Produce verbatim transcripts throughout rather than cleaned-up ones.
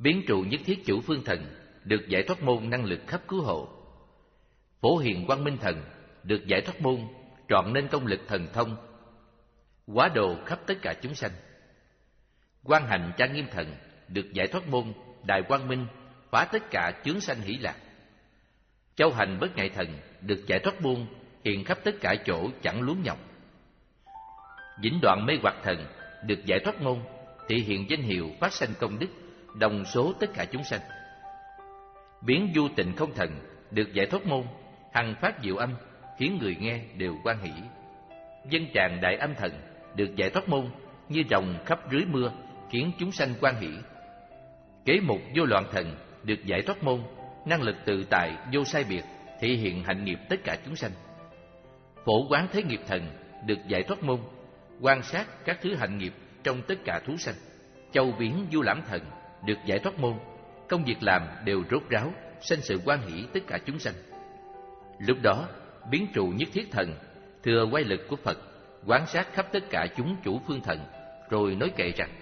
Biến trụ nhất thiết chủ phương thần được giải thoát môn năng lực khắp cứu hộ. Phổ hiền quang minh thần được giải thoát môn trọn nên công lực thần thông, hóa độ khắp tất cả chúng sanh. Quang hạnh trang nghiêm thần được giải thoát môn đại quang minh phá tất cả chướng sanh hỷ lạc. Châu hành bất ngại thần được giải thoát môn hiện khắp tất cả chỗ chẳng luống nhọc. Vĩnh đoạn mê hoặc thần được giải thoát môn thị hiện danh hiệu phát sanh công đức đồng số tất cả chúng sanh. Biến du tịnh không thần được giải thoát môn hằng phát diệu âm khiến người nghe đều hoan hỷ. Dân tràng đại âm thần được giải thoát môn như rồng khắp rưới mưa khiến chúng sanh hoan hỷ. Kế mục vô loạn thần được giải thoát môn năng lực tự tại vô sai biệt thị hiện hạnh nghiệp tất cả chúng sanh. Phổ quán thế nghiệp thần được giải thoát môn quan sát các thứ hạnh nghiệp trong tất cả thú sanh. Châu biến du lãm thần được giải thoát môn công việc làm đều rốt ráo sanh sự hoan hỷ tất cả chúng sanh. Lúc đó biến trụ nhất thiết thần thừa quay lực của Phật quán sát khắp tất cả chúng chủ phương thần, rồi nói kệ rằng: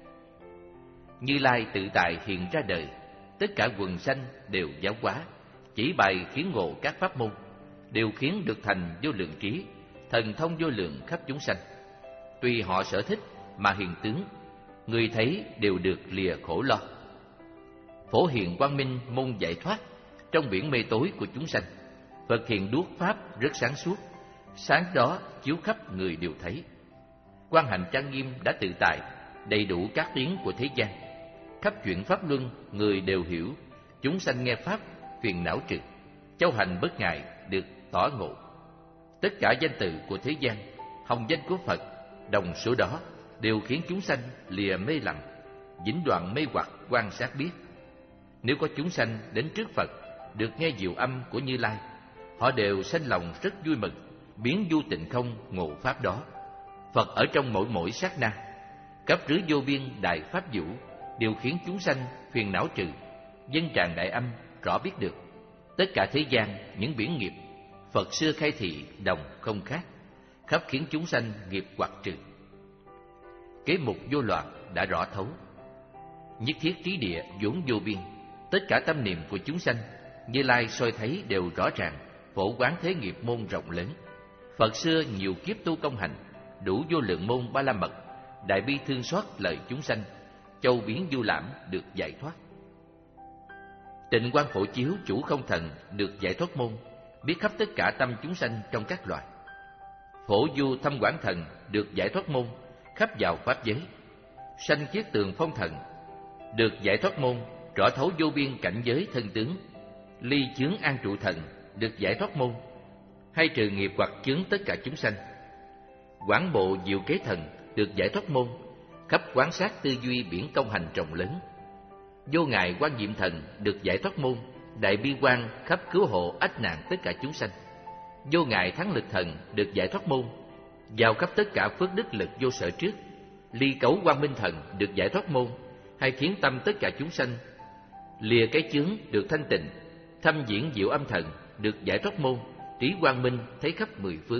Như Lai tự tại hiện ra đời, tất cả quần sanh đều giáo hóa, chỉ bày khiến ngộ các pháp môn, đều khiến được thành vô lượng trí, thần thông vô lượng khắp chúng sanh. Tùy họ sở thích mà hiện tướng, người thấy đều được lìa khổ lo. Phổ hiền quang minh môn giải thoát trong biển mê tối của chúng sanh, Phật hiện đuốc pháp rất sáng suốt, sáng đó chiếu khắp người đều thấy. Quang hạnh trang nghiêm đã tự tại, đầy đủ các tiếng của thế gian, khắp chuyện pháp luân người đều hiểu, chúng sanh nghe pháp phiền não trừ, châu hành bất ngại được tỏ ngộ. Tất cả danh từ của thế gian, hồng danh của Phật đồng số đó đều khiến chúng sanh lìa mê lầm, vĩnh đoạn mê hoặc quan sát biết. Nếu có chúng sanh đến trước Phật được nghe diệu âm của Như Lai, họ đều sanh lòng rất vui mừng, biến du tịnh không ngộ pháp đó. Phật ở trong mỗi mỗi sát na, cấp rưới vô biên đại pháp vũ, đều khiến chúng sanh phiền não trừ, dân tràng đại âm rõ biết được. Tất cả thế gian những biển nghiệp, Phật xưa khai thị đồng không khác, khắp khiến chúng sanh nghiệp hoặc trừ. Kế mục vô loạn đã rõ thấu, nhất thiết trí địa vốn vô biên, tất cả tâm niệm của chúng sanh Như Lai soi thấy đều rõ ràng, phổ quán thế nghiệp môn rộng lớn. Phật xưa nhiều kiếp tu công hành, đủ vô lượng môn ba la mật, đại bi thương xót lợi chúng sanh, châu biến du lãm được giải thoát. Tịnh quang phổ chiếu chủ không thần được giải thoát môn, biết khắp tất cả tâm chúng sanh trong các loài. Phổ du thâm quảng thần được giải thoát môn, khắp vào pháp giới. Sanh chiết tường phong thần được giải thoát môn, rõ thấu vô biên cảnh giới thân tướng. Ly chướng an trụ thần được giải thoát môn, hay trừ nghiệp hoặc chướng tất cả chúng sanh. Quảng bộ diệu kế thần được giải thoát môn, khắp quán sát tư duy biển công hành rộng lớn. Vô ngại quan diệm thần được giải thoát môn, đại bi quan khắp cứu hộ ách nạn tất cả chúng sanh. Vô ngại thắng lực thần được giải thoát môn, vào khắp tất cả phước đức lực vô sở trước. Ly cấu quang minh thần được giải thoát môn, hay khiến tâm tất cả chúng sanh lìa cái chướng được thanh tịnh. Thâm diễn diệu âm thần được giải thoát môn, trí quang minh thấy khắp mười phương.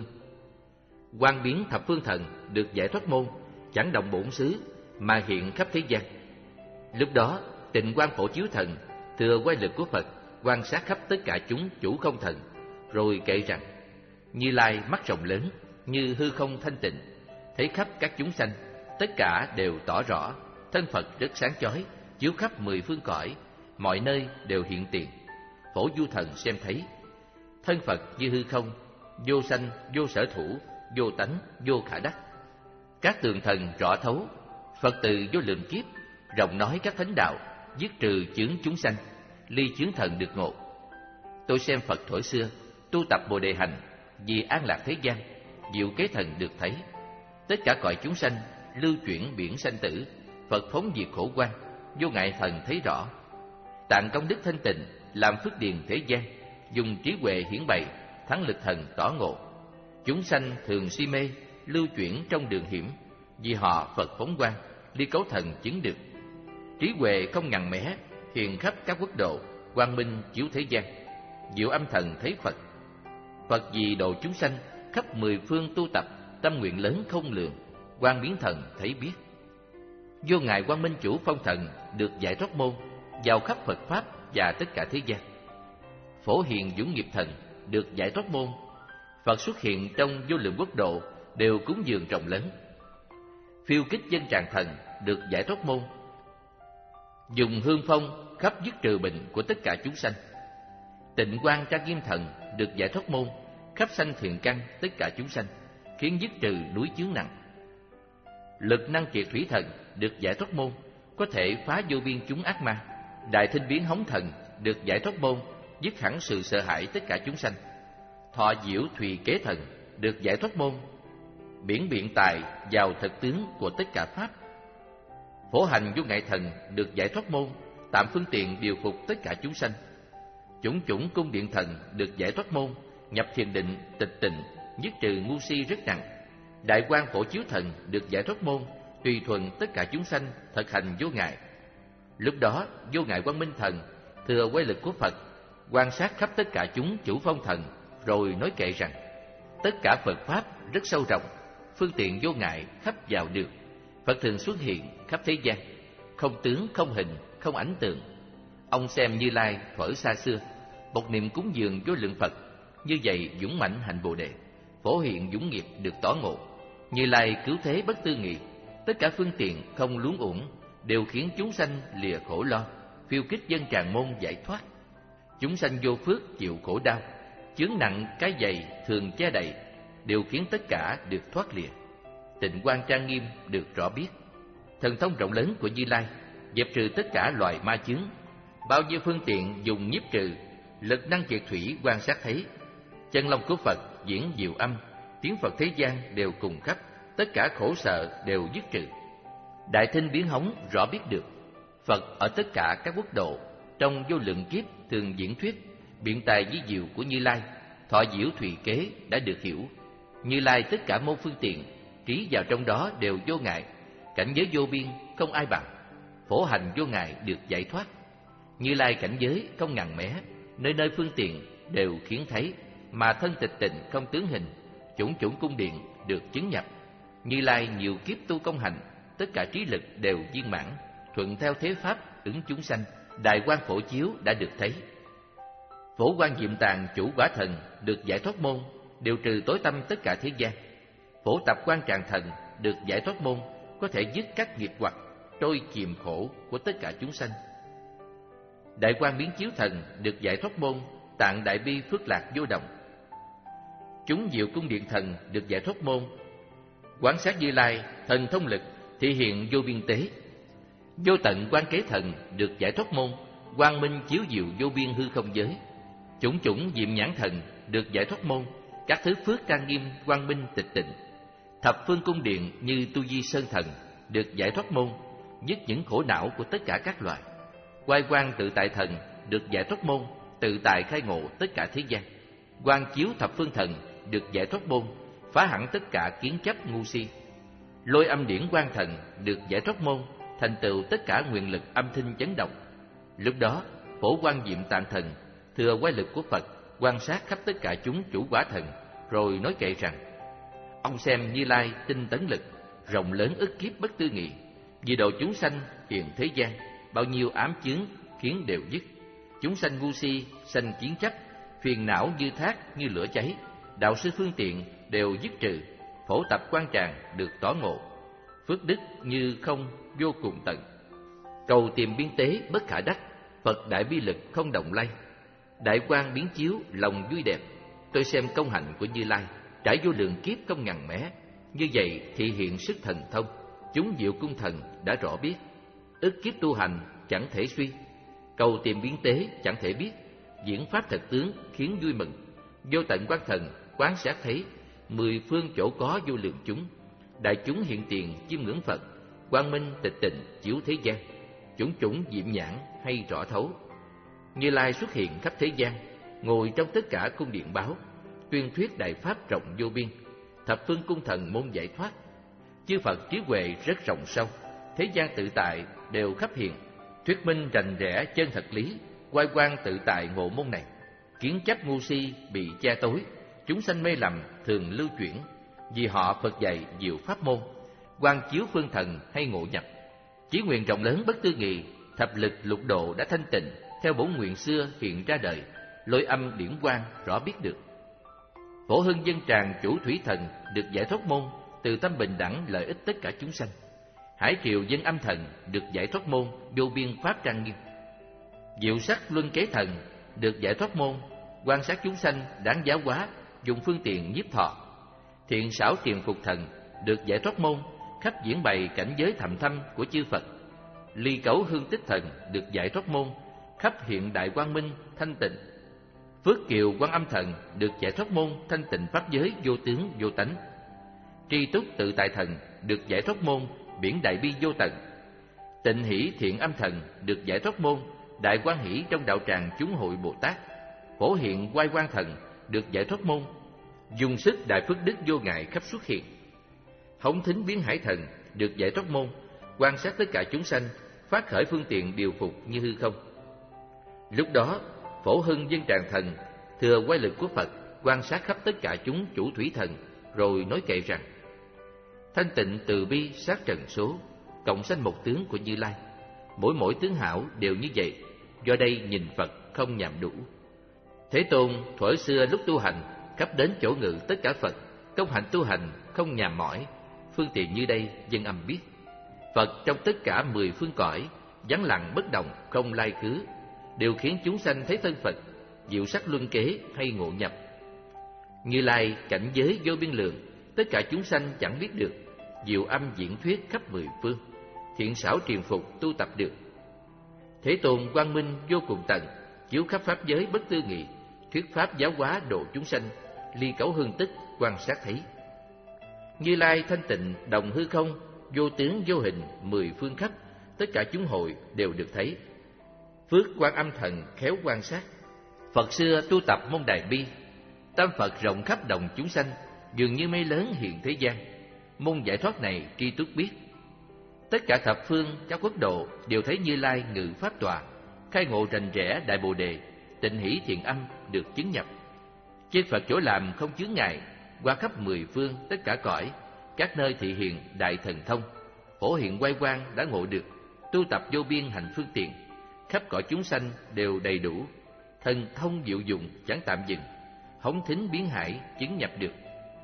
Quang biến thập phương thần được giải thoát môn, chẳng động bổn xứ mà hiện khắp thế gian. Lúc đó tịnh quang phổ chiếu thần thừa quay lực của Phật quan sát khắp tất cả chúng chủ không thần, rồi kệ rằng: Như Lai mắt rộng lớn như hư không thanh tịnh, thấy khắp các chúng sanh, tất cả đều tỏ rõ. Thân Phật rất sáng chói, chiếu khắp mười phương cõi, mọi nơi đều hiện tiền. Phổ du thần xem thấy, thân Phật như hư không, vô sanh, vô sở thủ, vô tánh, vô khả đắc. Các tường thần rõ thấu, Phật từ vô lượng kiếp, rộng nói các thánh đạo, dứt trừ chướng chúng sanh, ly chướng thần được ngộ. Tôi xem Phật thuở xưa, tu tập Bồ Đề hành, vì an lạc thế gian, diệu kế thần được thấy. Tất cả cõi chúng sanh, lưu chuyển biển sanh tử, Phật phóng diệt khổ quan, vô ngại thần thấy rõ. Tạng công đức thanh tịnh, làm phước điền thế gian, dùng trí huệ hiển bày, thắng lực thần tỏ ngộ. Chúng sanh thường si mê, lưu chuyển trong đường hiểm, vì họ Phật phóng quang, ly cấu thần chứng được. Trí huệ không ngần mé, hiện khắp các quốc độ, quang minh chiếu thế gian. Diệu âm thần thấy Phật, Phật vì độ chúng sanh, khắp mười phương tu tập, tâm nguyện lớn không lường, quang biến thần thấy biết. Vô ngại quang minh chủ phong thần được giải thoát môn, vào khắp Phật Pháp và tất cả thế gian. Phổ Hiền Dũng Nghiệp Thần được giải thoát môn. Phật xuất hiện trong vô lượng quốc độ đều cúng dường rộng lớn. Phiêu Kích Dân Tràng Thần được giải thoát môn. Dùng hương phong khắp dứt trừ bệnh của tất cả chúng sanh. Tịnh Quang Trang Nghiêm Thần được giải thoát môn, khắp sanh thiện căn tất cả chúng sanh, khiến dứt trừ núi chướng nặng. Lực Năng Kiệt Thủy Thần được giải thoát môn, có thể phá vô biên chúng ác ma. Đại Thinh Biến Hống Thần được giải thoát môn, dứt hẳn sự sợ hãi tất cả chúng sanh. Thọ Diệu Thùy Kế Thần được giải thoát môn, biển biện tài vào thật tướng của tất cả pháp. Phổ Hành Vô Ngại Thần được giải thoát môn, tạm phương tiện điều phục tất cả chúng sanh. Chủng chủng Cung Điện Thần được giải thoát môn, nhập thiền định, tịch tịnh, dứt trừ ngu si rất nặng. Đại Quang Phổ Chiếu Thần được giải thoát môn, tùy thuận tất cả chúng sanh, thực hành vô ngại. Lúc đó, Vô Ngại Quang Minh Thần thừa quay lực của Phật, quan sát khắp tất cả chúng chủ phong thần, rồi nói kệ rằng: tất cả Phật Pháp rất sâu rộng, phương tiện vô ngại khắp vào được. Phật thường xuất hiện khắp thế gian, không tướng, không hình, không ảnh tượng. Ông xem Như Lai thuở xa xưa, một niệm cúng dường vô lượng Phật, như vậy dũng mãnh hành Bồ Đề, phổ hiện dũng nghiệp được tỏ ngộ. Như Lai cứu thế bất tư nghị, tất cả phương tiện không luống uổng, đều khiến chúng sanh lìa khổ lo, phiêu kích dân tràng môn giải thoát. Chúng sanh vô phước chịu khổ đau, chướng nặng cái dày thường che đậy, đều khiến tất cả được thoát lìa. Tịnh Quang Trang Nghiêm được rõ biết. Thần thông rộng lớn của Như Lai dẹp trừ tất cả loài ma chướng, bao nhiêu phương tiện dùng nhiếp trừ. Lực Năng Kiệt Thủy quan sát thấy, chân long của Phật diễn diệu âm, tiếng Phật thế gian đều cùng khắp, tất cả khổ sợ đều dứt trừ. Đại Thinh Biến Hống rõ biết được, Phật ở tất cả các quốc độ, trong vô lượng kiếp thường diễn thuyết, biện tài di diệu của Như Lai, thọ diệu thùy kế đã được hiểu. Như Lai tất cả môn phương tiện, trí vào trong đó đều vô ngại, cảnh giới vô biên không ai bằng, phổ hành vô ngại được giải thoát. Như Lai cảnh giới không ngàn mé, nơi nơi phương tiện đều khiến thấy, mà thân tịch tịnh không tướng hình, chủng chủng cung điện được chứng nhập. Như Lai nhiều kiếp tu công hành, tất cả trí lực đều viên mãn, thuận theo thế pháp ứng chúng sanh. Đại Quang Phổ Chiếu đã được thấy. Phổ Quang Diệm Tạng Chủ Quả Thần được giải thoát môn, đều trừ tối tâm tất cả thế gian. Phổ Tập Quan Tràng Thần được giải thoát môn, có thể dứt các nghiệp hoặc trôi chìm khổ của tất cả chúng sanh. Đại Quang Biến Chiếu Thần được giải thoát môn, tạng đại bi phước lạc vô đồng. Chúng Diệu Cung Điện Thần được giải thoát môn, quán sát Như Lai thần thông lực thị hiện vô biên tế. Vô Tận Quan Kế Thần được giải thoát môn, quang minh chiếu diệu vô biên hư không giới. Chủng chủng Diệm Nhãn Thần được giải thoát môn, các thứ phước trang nghiêm quang minh tịch tịnh. Thập phương cung điện như Tu Di Sơn Thần được giải thoát môn, dứt những khổ não của tất cả các loài. Oai Quang Tự Tại Thần được giải thoát môn, tự tại khai ngộ tất cả thế gian. Quang Chiếu Thập Phương Thần được giải thoát môn, phá hẳn tất cả kiến chấp ngu si. Lôi Âm Điển Quang Thần được giải thoát môn, thành tựu tất cả nguyện lực âm thanh chấn động. Lúc đó Phổ Quang Diệm Tạng Thần thừa quay lực của Phật, quan sát khắp tất cả chúng chủ quả thần, rồi nói kệ rằng: ông xem Như Lai tinh tấn lực rộng lớn ức kiếp bất tư nghị, vì độ chúng sanh hiện thế gian, bao nhiêu ám chướng khiến đều dứt. Chúng sanh ngu si sanh kiến chấp, phiền não như thác như lửa cháy, đạo sư phương tiện đều dứt trừ. Phổ Tập Quan Tràng được tỏ ngộ, phước đức như không vô cùng tận. Cầu tìm biên tế bất khả đắc, Phật đại bi lực không động lay. Đại Quang Biến Chiếu lòng vui đẹp, tôi xem công hạnh của Như Lai trải vô lượng kiếp không ngàn mé. Như vậy thị hiện sức thần thông, chúng Diệu Cung Thần đã rõ biết. Ức kiếp tu hành chẳng thể suy, cầu tìm biến tế chẳng thể biết. Diễn pháp thật tướng khiến vui mừng, Vô Tận Quan Thần quán sát thấy, mười phương chỗ có vô lượng chúng. Đại chúng hiện tiền chiêm ngưỡng Phật, quang minh tịch tịnh chiếu thế gian. Chủng chủng Diệm Nhãn hay rõ thấu. Như Lai xuất hiện khắp thế gian, ngồi trong tất cả cung điện báo, tuyên thuyết đại pháp rộng vô biên. Thập phương cung thần môn giải thoát, chư Phật trí huệ rất rộng sâu, thế gian tự tại đều khắp hiện. Thuyết minh rành rẽ chân thật lý, oai quang tự tại ngộ môn này. Kiến chấp ngu si bị che tối, chúng sanh mê lầm thường lưu chuyển, vì họ Phật dạy diệu pháp môn. Quang chiếu phương thần hay ngộ nhập, chí nguyện rộng lớn bất tư nghị, thập lực lục độ đã thanh tịnh, theo bổn nguyện xưa hiện ra đời, lôi âm điển quang rõ biết được. Phổ Hưng Dân Tràng chủ thủy thần được giải thoát môn, từ tâm bình đẳng lợi ích tất cả chúng sanh. Hải Triều Dân Âm Thần được giải thoát môn, vô biên pháp trang nghiêm. Diệu Sắc Luân Kế Thần được giải thoát môn, quan sát chúng sanh đáng giáo hóa, dùng phương tiện nhiếp thọ. Thiện Xảo Triền Phục Thần được giải thoát môn, khắp diễn bày cảnh giới thầm thâm của chư Phật. Ly Cấu Hương Tích Thần được giải thoát môn, khắp hiện đại quang minh thanh tịnh. Phước Kiều Quan Âm Thần được giải thoát môn, thanh tịnh pháp giới vô tướng vô tánh. Tri Túc Tự Tại Thần được giải thoát môn, biển đại bi vô tận. Tịnh Hỷ Thiện Âm Thần được giải thoát môn, đại quan hỷ trong đạo tràng chúng hội Bồ Tát. Phổ Hiện Oai Quan Thần được giải thoát môn, dùng sức đại phước đức vô ngại khắp xuất hiện. Hống Thính Biến Hải Thần được giải thoát môn, quan sát tất cả chúng sanh, phát khởi phương tiện điều phục như hư không. Lúc đó Phổ Hưng Dân Tràng Thần thừa quay lực của Phật, quan sát khắp tất cả chúng chủ thủy thần, rồi nói kệ rằng: thanh tịnh từ bi sát trần số, cộng sanh một tướng của Như Lai. Mỗi mỗi tướng hảo đều như vậy, do đây nhìn Phật không nhàm đủ. Thế Tôn thuở xưa lúc tu hành, khắp đến chỗ ngự tất cả Phật, công hạnh tu hành không nhàm mỏi. Phương tiện như đây dân âm biết, Phật trong tất cả mười phương cõi, vắng lặng bất động không lai khứ, đều khiến chúng sanh thấy thân Phật, diệu sắc luân kế hay ngộ nhập. Như Lai cảnh giới vô biên lượng, tất cả chúng sanh chẳng biết được, diệu âm diễn thuyết khắp mười phương, thiện xảo triền phục tu tập được. Thế Tôn quang minh vô cùng tận, chiếu khắp pháp giới bất tư nghị, thuyết pháp giáo hóa độ chúng sanh, ly cấu hương tích quan sát thấy. Như Lai thanh tịnh đồng hư không, vô tướng vô hình mười phương khắp, tất cả chúng hội đều được thấy. Phước Quan Âm Thần khéo quan sát, Phật xưa tu tập môn đại bi, tam Phật rộng khắp đồng chúng sanh, dường như mây lớn hiện thế gian. Môn giải thoát này tri túc biết, tất cả thập phương các quốc độ đều thấy Như Lai ngự pháp tọa, khai ngộ rành rẽ đại bồ đề, tịnh hỷ thiện âm được chứng nhập. Trên Phật chỗ làm không chướng ngại, qua khắp mười phương tất cả cõi, các nơi thị hiện đại thần thông. Phổ Hiện Oai Quang đã ngộ được, tu tập vô biên hành phương tiện, khắp cõi chúng sanh đều đầy đủ, thần thông diệu dụng chẳng tạm dừng, hống thính biến hải chứng nhập được.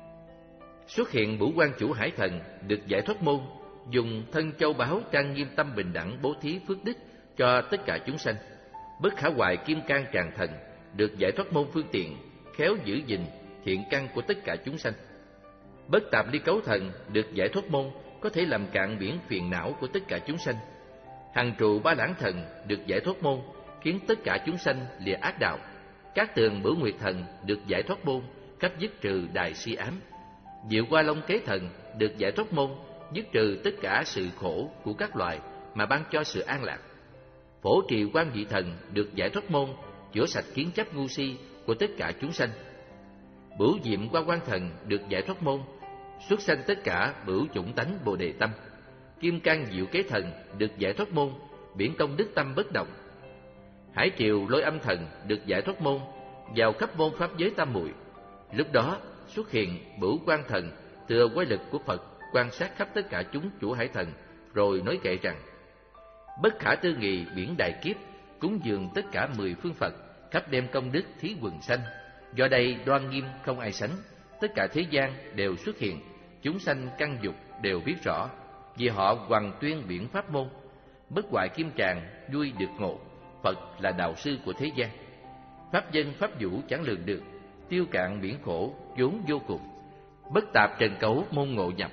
Xuất hiện Bửu Quan Chủ Hải Thần được giải thoát môn, dùng thân châu báu trang nghiêm tâm bình đẳng bố thí phước đức cho tất cả chúng sanh. Bất Khả Hoại Kim Cang Tràng Thần được giải thoát môn phương tiện, khéo giữ gìn thiện căn của tất cả chúng sanh. Bất Tạp Ly Cấu Thần được giải thoát môn, có thể làm cạn biển phiền não của tất cả chúng sanh. Hằng Trụ Ba Lãng Thần được giải thoát môn, khiến tất cả chúng sanh lìa ác đạo. Các Tường Bửu Nguyệt Thần được giải thoát môn, cách dứt trừ đại si ám. Diệu Qua Long Kế Thần được giải thoát môn, dứt trừ tất cả sự khổ của các loài mà ban cho sự an lạc. Phổ Trì Quan Vị Thần được giải thoát môn, chữa sạch kiến chấp ngu si của tất cả chúng sanh. Bửu Diệm Qua Quan Thần được giải thoát môn, xuất sanh tất cả bửu chủng tánh bồ đề tâm. Kim Cang Diệu Kế Thần được giải thoát môn, biển công đức tâm bất động. Hải Triều Lôi Âm Thần được giải thoát môn, vào khắp môn pháp giới tam muội. Lúc đó xuất hiện Bửu Quan Thần thừa quái lực của Phật, quan sát khắp tất cả chúng chủ hải thần, rồi nói kệ rằng: bất khả tư nghị biển đại kiếp, cúng dường tất cả mười phương Phật, khắp đem công đức thí quần sanh. Do đây đoan nghiêm không ai sánh, tất cả thế gian đều xuất hiện, chúng sanh căn dục đều biết rõ, vì họ hoằng tuyên biển pháp môn. Bất hoại kim tràng vui được ngộ, Phật là đạo sư của thế gian. Pháp dân pháp vũ chẳng lường được, tiêu cạn biển khổ vốn vô cùng. Bất tạp trần cấu môn ngộ nhập,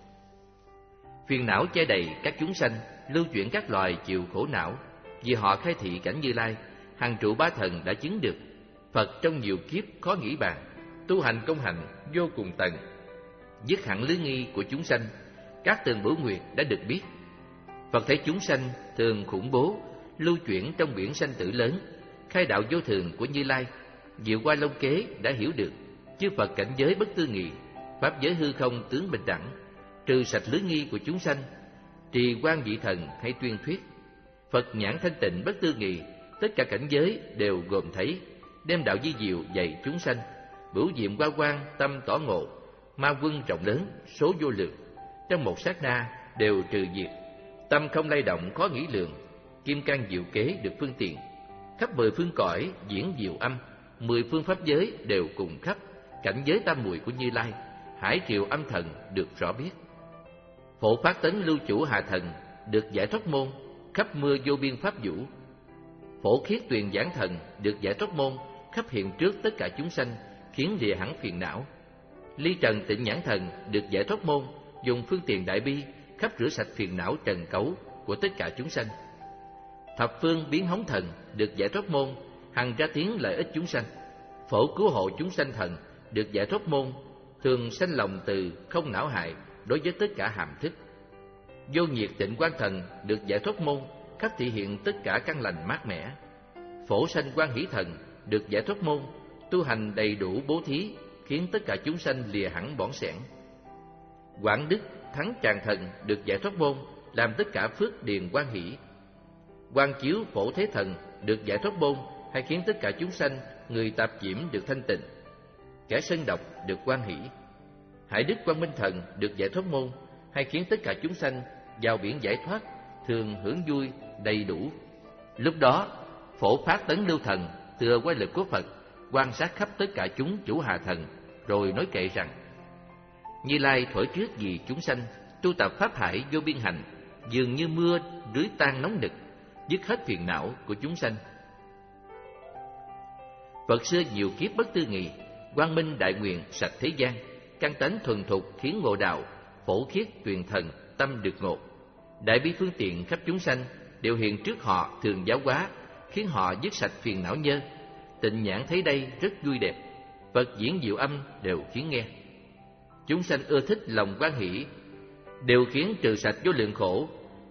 phiền não che đầy các chúng sanh, lưu chuyển các loài chịu khổ não. Vì họ khai thị cảnh Như Lai, Hằng Trụ Ba Thần đã chứng được. Phật trong nhiều kiếp khó nghĩ bàn, tu hành công hạnh vô cùng tận, dứt hẳn lưới nghi của chúng sanh. Các Tường Bửu Nguyệt đã được biết, Phật thấy chúng sanh thường khủng bố, lưu chuyển trong biển sanh tử lớn, khai đạo vô thường của Như Lai. Diệu Qua Long Kế đã hiểu được, chư Phật cảnh giới bất tư nghị, pháp giới hư không tướng bình đẳng, trừ sạch lưới nghi của chúng sanh. Trì Quan Vị Thần hay tuyên thuyết, Phật nhãn thanh tịnh bất tư nghị, tất cả cảnh giới đều gồm thấy, đem đạo di diệu dạy chúng sanh. Bửu Diệm Qua Quan tâm tỏ ngộ, ma quân rộng lớn số vô lượng, trong một sát na đều trừ diệt, tâm không lay động khó nghĩ lượng. kim cang diệu kế được phương tiện, khắp mười phương cõi diễn diệu âm, mười phương pháp giới đều cùng khắp, cảnh giới tam muội của Như Lai, hải triều âm thần được rõ biết. Phổ Phát Tấn Lưu Chủ Hạ Thần được giải thoát môn, khắp mưa vô biên pháp vũ. Phổ Khiết Tuyền Giảng Thần được giải thoát môn, khắp hiện trước tất cả chúng sanh, khiến lìa hẳn phiền não. Ly Trần Tịnh Nhãn Thần được giải thoát môn, dùng phương tiện đại bi, khắp rửa sạch phiền não trần cấu của tất cả chúng sanh. Thập Phương Biến Hống Thần được giải thoát môn, hằng ra tiếng lợi ích chúng sanh. Phổ Cứu Hộ Chúng Sanh Thần được giải thoát môn, thường sanh lòng từ không não hại đối với tất cả hàm thức. Vô Nhiệt Tịnh Quang Thần được giải thoát môn, khắp thị hiện tất cả căn lành mát mẻ. Phổ Sanh Quang Hỷ Thần được giải thoát môn, tu hành đầy đủ bố thí, khiến tất cả chúng sanh lìa hẳn bỏng sẻn. Quảng Đức Thắng Tràng Thần được giải thoát môn, làm tất cả phước điền quan hỷ. Quang Chiếu Phổ Thế Thần được giải thoát môn, hay khiến tất cả chúng sanh, người tạp nhiễm được thanh tịnh, kẻ sân độc được quan hỷ. Hải Đức Quang Minh Thần được giải thoát môn, hay khiến tất cả chúng sanh vào biển giải thoát, thường hưởng vui đầy đủ. Lúc đó Phổ Phát Tấn Lưu Thần thừa quay lực của Phật, quan sát khắp tất cả chúng chủ Hà Thần, rồi nói kệ rằng: Như Lai thổi trước vì chúng sanh, tu tập pháp hải vô biên hành, dường như mưa rưới tan nóng nực, dứt hết phiền não của chúng sanh. Phật xưa nhiều kiếp bất tư nghị, quang minh đại nguyện sạch thế gian, căn tánh thuần thục khiến ngộ đạo, phổ khiết tuyền thần tâm được ngộ. Đại bi phương tiện khắp chúng sanh, đều hiện trước họ thường giáo hóa, khiến họ dứt sạch phiền não nhơ. Tịnh nhãn thấy đây rất vui đẹp, Phật diễn diệu âm đều khiến nghe. Chúng sanh ưa thích lòng quan hỷ, đều khiến trừ sạch vô lượng khổ.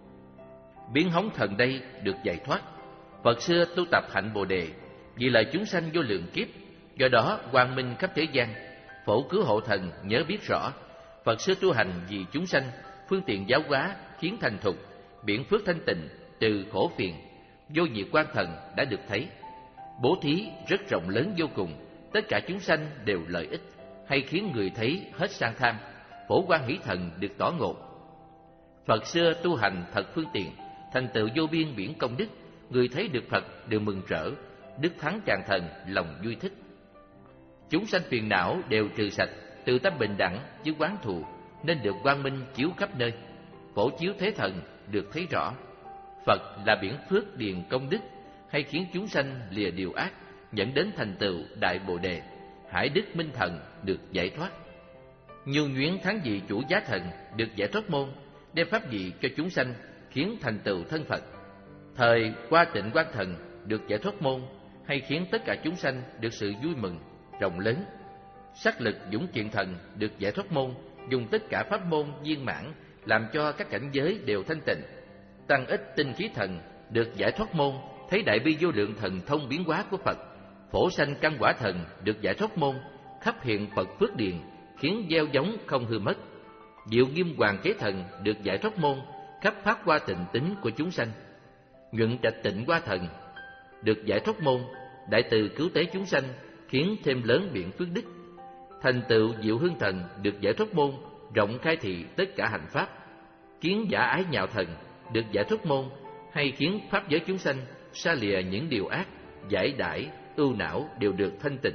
Biến Hống Thần đây được giải thoát. Phật xưa tu tập hạnh Bồ Đề, vì là chúng sanh vô lượng kiếp, do đó quang minh khắp thế gian. Phổ Cứu Hộ Thần nhớ biết rõ, Phật xưa tu hành vì chúng sanh, phương tiện giáo hóa khiến thành thục, biển phước thanh tịnh, trừ khổ phiền. Vô Nhiệt Quang Thần đã được thấy, bố thí rất rộng lớn vô cùng, tất cả chúng sanh đều lợi ích, hay khiến người thấy hết sang tham. Phổ Quang Hỷ Thần được tỏ ngộ. Phật xưa tu hành thật phương tiện, thành tựu vô biên biển công đức, người thấy được Phật đều mừng rỡ. Đức Thắng Tràng Thần lòng vui thích. Chúng sanh phiền não đều trừ sạch, từ tâm bình đẳng với quán thù, nên được quang minh chiếu khắp nơi. Phổ Chiếu Thế Thần được thấy rõ, Phật là biển phước điền công đức, hay khiến chúng sanh lìa điều ác, dẫn đến thành tựu đại Bồ Đề. Hải Đức Minh Thần được giải thoát. Nhu Nhuyến Thắng Vị Chủ Giá Thần được giải thoát môn, đem pháp vị cho chúng sanh, khiến thành tựu thân Phật. Thời Qua Tịnh Quang Thần được giải thoát môn, hay khiến tất cả chúng sanh được sự vui mừng rộng lớn. Sắc Lực Dũng Kiện Thần được giải thoát môn, dùng tất cả pháp môn viên mãn, làm cho các cảnh giới đều thanh tịnh. Tăng Ích Tinh Khí Thần được giải thoát môn, thấy đại bi vô lượng thần thông biến hóa của Phật. Phổ Sanh Căn Quả Thần được giải thoát môn, khắp hiện Phật phước điền, khiến gieo giống không hư mất. Diệu Nghiêm Hoàng Kế Thần được giải thoát môn, khắp phát qua tịnh tính của chúng sanh. Nhuận Trạch Tịnh Hoa Thần được giải thoát môn, đại từ cứu tế chúng sanh, khiến thêm lớn biển phước đức. Thành tựu Diệu Hương Thần được giải thoát môn, rộng khai thị tất cả hành pháp. Kiến Giả Ái Nhạo Thần được giải thoát môn, hay khiến pháp giới chúng sanh xa lìa những điều ác, giải đãi ưu não đều được thanh tịnh.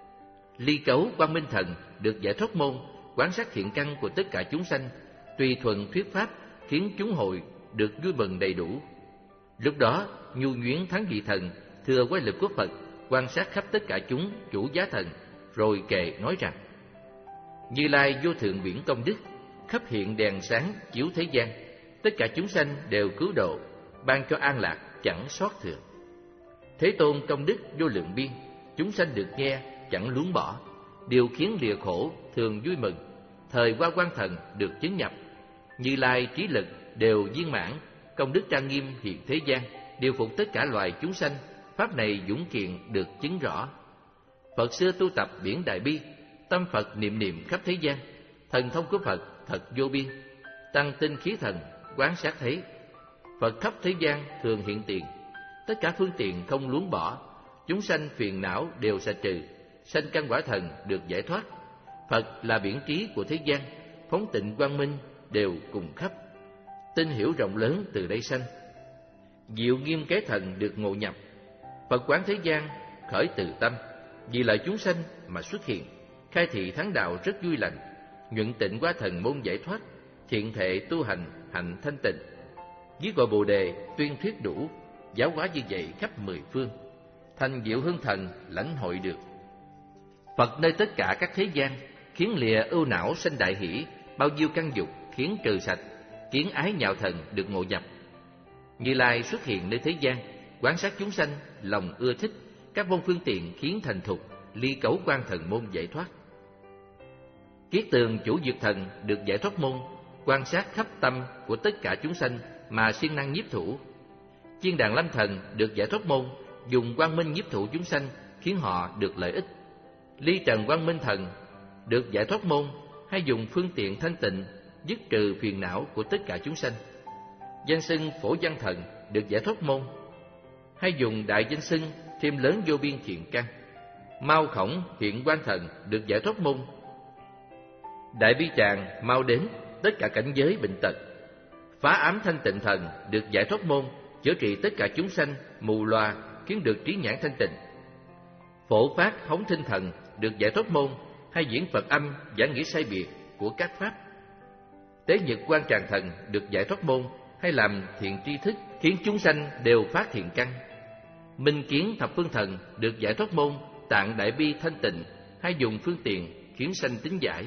Ly Cấu Quang Minh Thần được giải thoát môn, quán sát thiện căn của tất cả chúng sanh, tùy thuận thuyết pháp, khiến chúng hội được vui mừng đầy đủ. Lúc đó Nhu Nhuyến Thắng Vị Thần thừa quay lực của Phật, quan sát khắp tất cả chúng chủ giá thần, rồi kệ nói rằng: Như Lai vô thượng biển công đức, khắp hiện đèn sáng chiếu thế gian, tất cả chúng sanh đều cứu độ, ban cho an lạc chẳng sót thừa. Thế Tôn công đức vô lượng biên, chúng sanh được nghe chẳng luống bỏ, điều khiến lìa khổ thường vui mừng. Thời Hoa Quang Thần được chứng nhập, Như Lai trí lực đều viên mãn, công đức trang nghiêm hiện thế gian, điều phục tất cả loài chúng sanh. Pháp này dũng kiện được chứng rõ. Phật xưa tu tập biển đại bi, tâm Phật niệm niệm khắp thế gian, thần thông của Phật thật vô biên. Tăng Tinh Khí Thần quán sát thấy, Phật khắp thế gian thường hiện tiền, tất cả phương tiện không luống bỏ, chúng sanh phiền não đều sạch trừ. Sanh Căn Quả Thần được giải thoát, Phật là biển trí của thế gian, phóng tịnh quang minh đều cùng khắp. Tinh hiểu rộng lớn từ đây sanh, Diệu Nghiêm Kế Thần được ngộ nhập. Phật quán thế gian khởi từ tâm, vì lợi chúng sanh mà xuất hiện, khai thị thắng đạo rất vui lành, nhuận tịnh qua thần môn giải thoát, thiện thệ tu hành hạnh thanh tịnh. Dưới gọi Bồ đề tuyên thuyết đủ, giáo hóa như vậy khắp mười phương, thành diệu hương thần lãnh hội được. Phật nơi tất cả các thế gian, khiến lìa ưu não sanh đại hỷ, bao nhiêu căn dục khiến trừ sạch, kiến ái nhạo thần được ngộ nhập. Như Lai xuất hiện nơi thế gian, quán sát chúng sanh lòng ưa thích, các môn phương tiện khiến thành thục, ly cấu quan thần môn giải thoát. Kiết Tường chủ Dược Thần được giải thoát môn, quan sát khắp tâm của tất cả chúng sanh mà siêng năng nhiếp thủ. Chiên Đàn Lâm Thần được giải thoát môn, dùng quang minh nhiếp thủ chúng sanh, khiến họ được lợi ích. Ly Trần Quang Minh Thần được giải thoát môn, hay dùng phương tiện thanh tịnh, dứt trừ phiền não của tất cả chúng sanh. Danh xưng Phổ Văn Thần được giải thoát môn, hay dùng đại danh xưng thêm lớn vô biên thiện căn. Mao Khổng Hiện Quang Thần được giải thoát môn, đại bi tràng mau đến tất cả cảnh giới bệnh tật. Phá Ám Thanh Tịnh Thần được giải thoát môn, chữa trị tất cả chúng sanh mù loà, khiến được trí nhãn thanh tịnh. Phổ Phát Hống Thinh Thần được giải thoát môn, hay diễn Phật âm giảng nghĩa sai biệt của các pháp. Tế Nhật Quan Tràng Thần được giải thoát môn, hay làm thiện tri thức, khiến chúng sanh đều phát thiện căn. Minh Kiến Thập Phương Thần được giải thoát môn, tạng đại bi thanh tịnh, hay dùng phương tiện khiến sanh tín giải.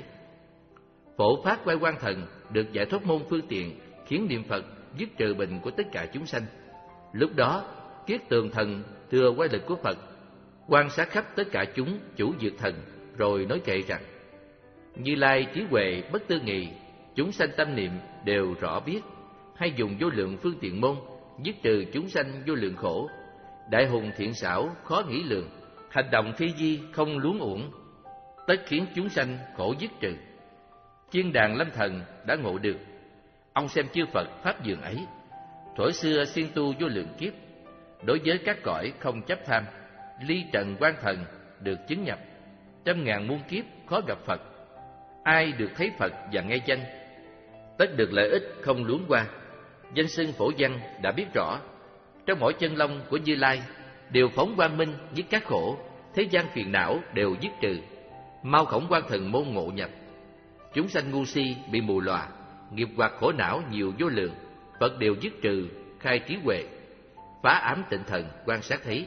Phổ Phát Quay Quang Thần được giải thoát môn phương tiện, khiến niệm Phật dứt trừ bệnh của tất cả chúng sanh. Lúc đó Kiết Tường Thần thừa quay lực của Phật, quan sát khắp tất cả chúng chủ Dược Thần, rồi nói kệ rằng: Như Lai trí huệ bất tư nghị, chúng sanh tâm niệm đều rõ biết, hay dùng vô lượng phương tiện môn, dứt trừ chúng sanh vô lượng khổ. Đại hùng thiện xảo khó nghĩ lường, hành động thi di không luống uổng, tất khiến chúng sanh khổ dứt trừ. Chiên Đàn Lâm Thần đã ngộ được, ông xem chư Phật pháp dường ấy, thuở xưa siêng tu vô lượng kiếp, đối với các cõi không chấp tham. Ly Trần Quang Thần được chứng nhập, trăm ngàn muôn kiếp khó gặp Phật. Ai được thấy Phật và nghe danh, tất được lợi ích không luống qua. Danh xưng Phổ Văn đã biết rõ, trong mỗi chân lông của Như Lai đều phóng quang minh dứt các khổ, thế gian phiền não đều dứt trừ. Mau Khổng Quang Thần môn ngộ nhập, chúng sanh ngu si bị mù lòa, nghiệp hoặc khổ não nhiều vô lượng, Phật đều dứt trừ, khai trí huệ. Phá Ám Tịnh Thần quan sát thấy,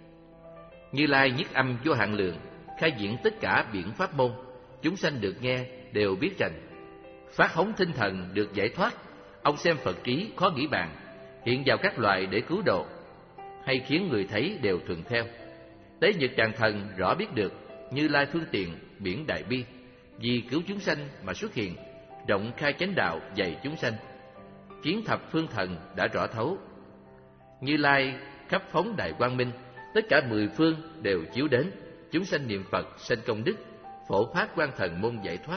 Như Lai nhất âm vô hạn lượng, khai diễn tất cả biện pháp môn, chúng sanh được nghe đều biết rành. Phát Hống Thinh Thần được giải thoát, ông xem Phật trí khó nghĩ bàn, hiện vào các loài để cứu độ, hay khiến người thấy đều thuận theo. Tế Nhật Tràng Thần rõ biết được Như Lai phương tiện biển đại bi, vì cứu chúng sanh mà xuất hiện, rộng khai chánh đạo dạy chúng sanh. Kiến Thập Phương Thần đã rõ thấu, Như Lai khắp phóng đại quang minh, tất cả mười phương đều chiếu đến, chúng sanh niệm Phật sanh công đức. Phổ Phát Quang Thần môn giải thoát.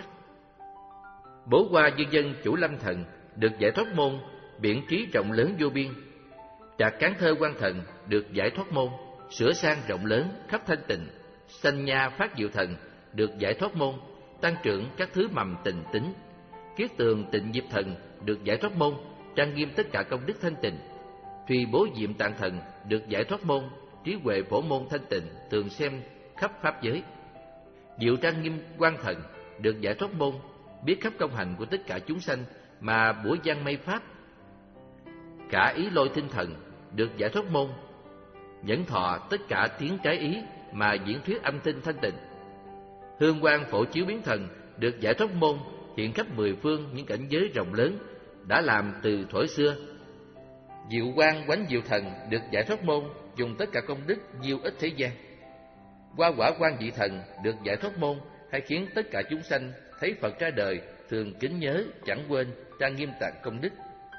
Bố Hoa Dương Dân chủ Lâm Thần được giải thoát môn, biển trí rộng lớn vô biên. Trạc Cán Thơ Quang Thần được giải thoát môn, sửa sang rộng lớn khắp thanh tịnh. Sanh Nha Phát Diệu Thần được giải thoát môn, tăng trưởng các thứ mầm tình tính. Kiết Tường Tịnh Diệp Thần được giải thoát môn, trang nghiêm tất cả công đức thanh tịnh. Thùy Bố Diệm Tạng Thần được giải thoát môn, trí huệ phổ môn thanh tịnh, thường xem khắp pháp giới. Diệu Trang Nghiêm Quang Thần được giải thoát môn, biết khắp công hành của tất cả chúng sanh mà bủa gian mây pháp. Cả Ý Lôi Tinh Thần được giải thoát môn, nhẫn thọ tất cả tiếng trái ý mà diễn thuyết âm tinh thanh tịnh. Hương Quang Phổ Chiếu Biến Thần được giải thoát môn, hiện khắp mười phương những cảnh giới rộng lớn đã làm từ thuở xưa. Diệu Quang Quánh Diệu Thần được giải thoát môn, dùng tất cả công đức diêu ích thế gian. Hoa Quả Quang Dị Thần được giải thoát môn, hay khiến tất cả chúng sanh thấy Phật ra đời thường kính nhớ chẳng quên, trang nghiêm tạng công đức.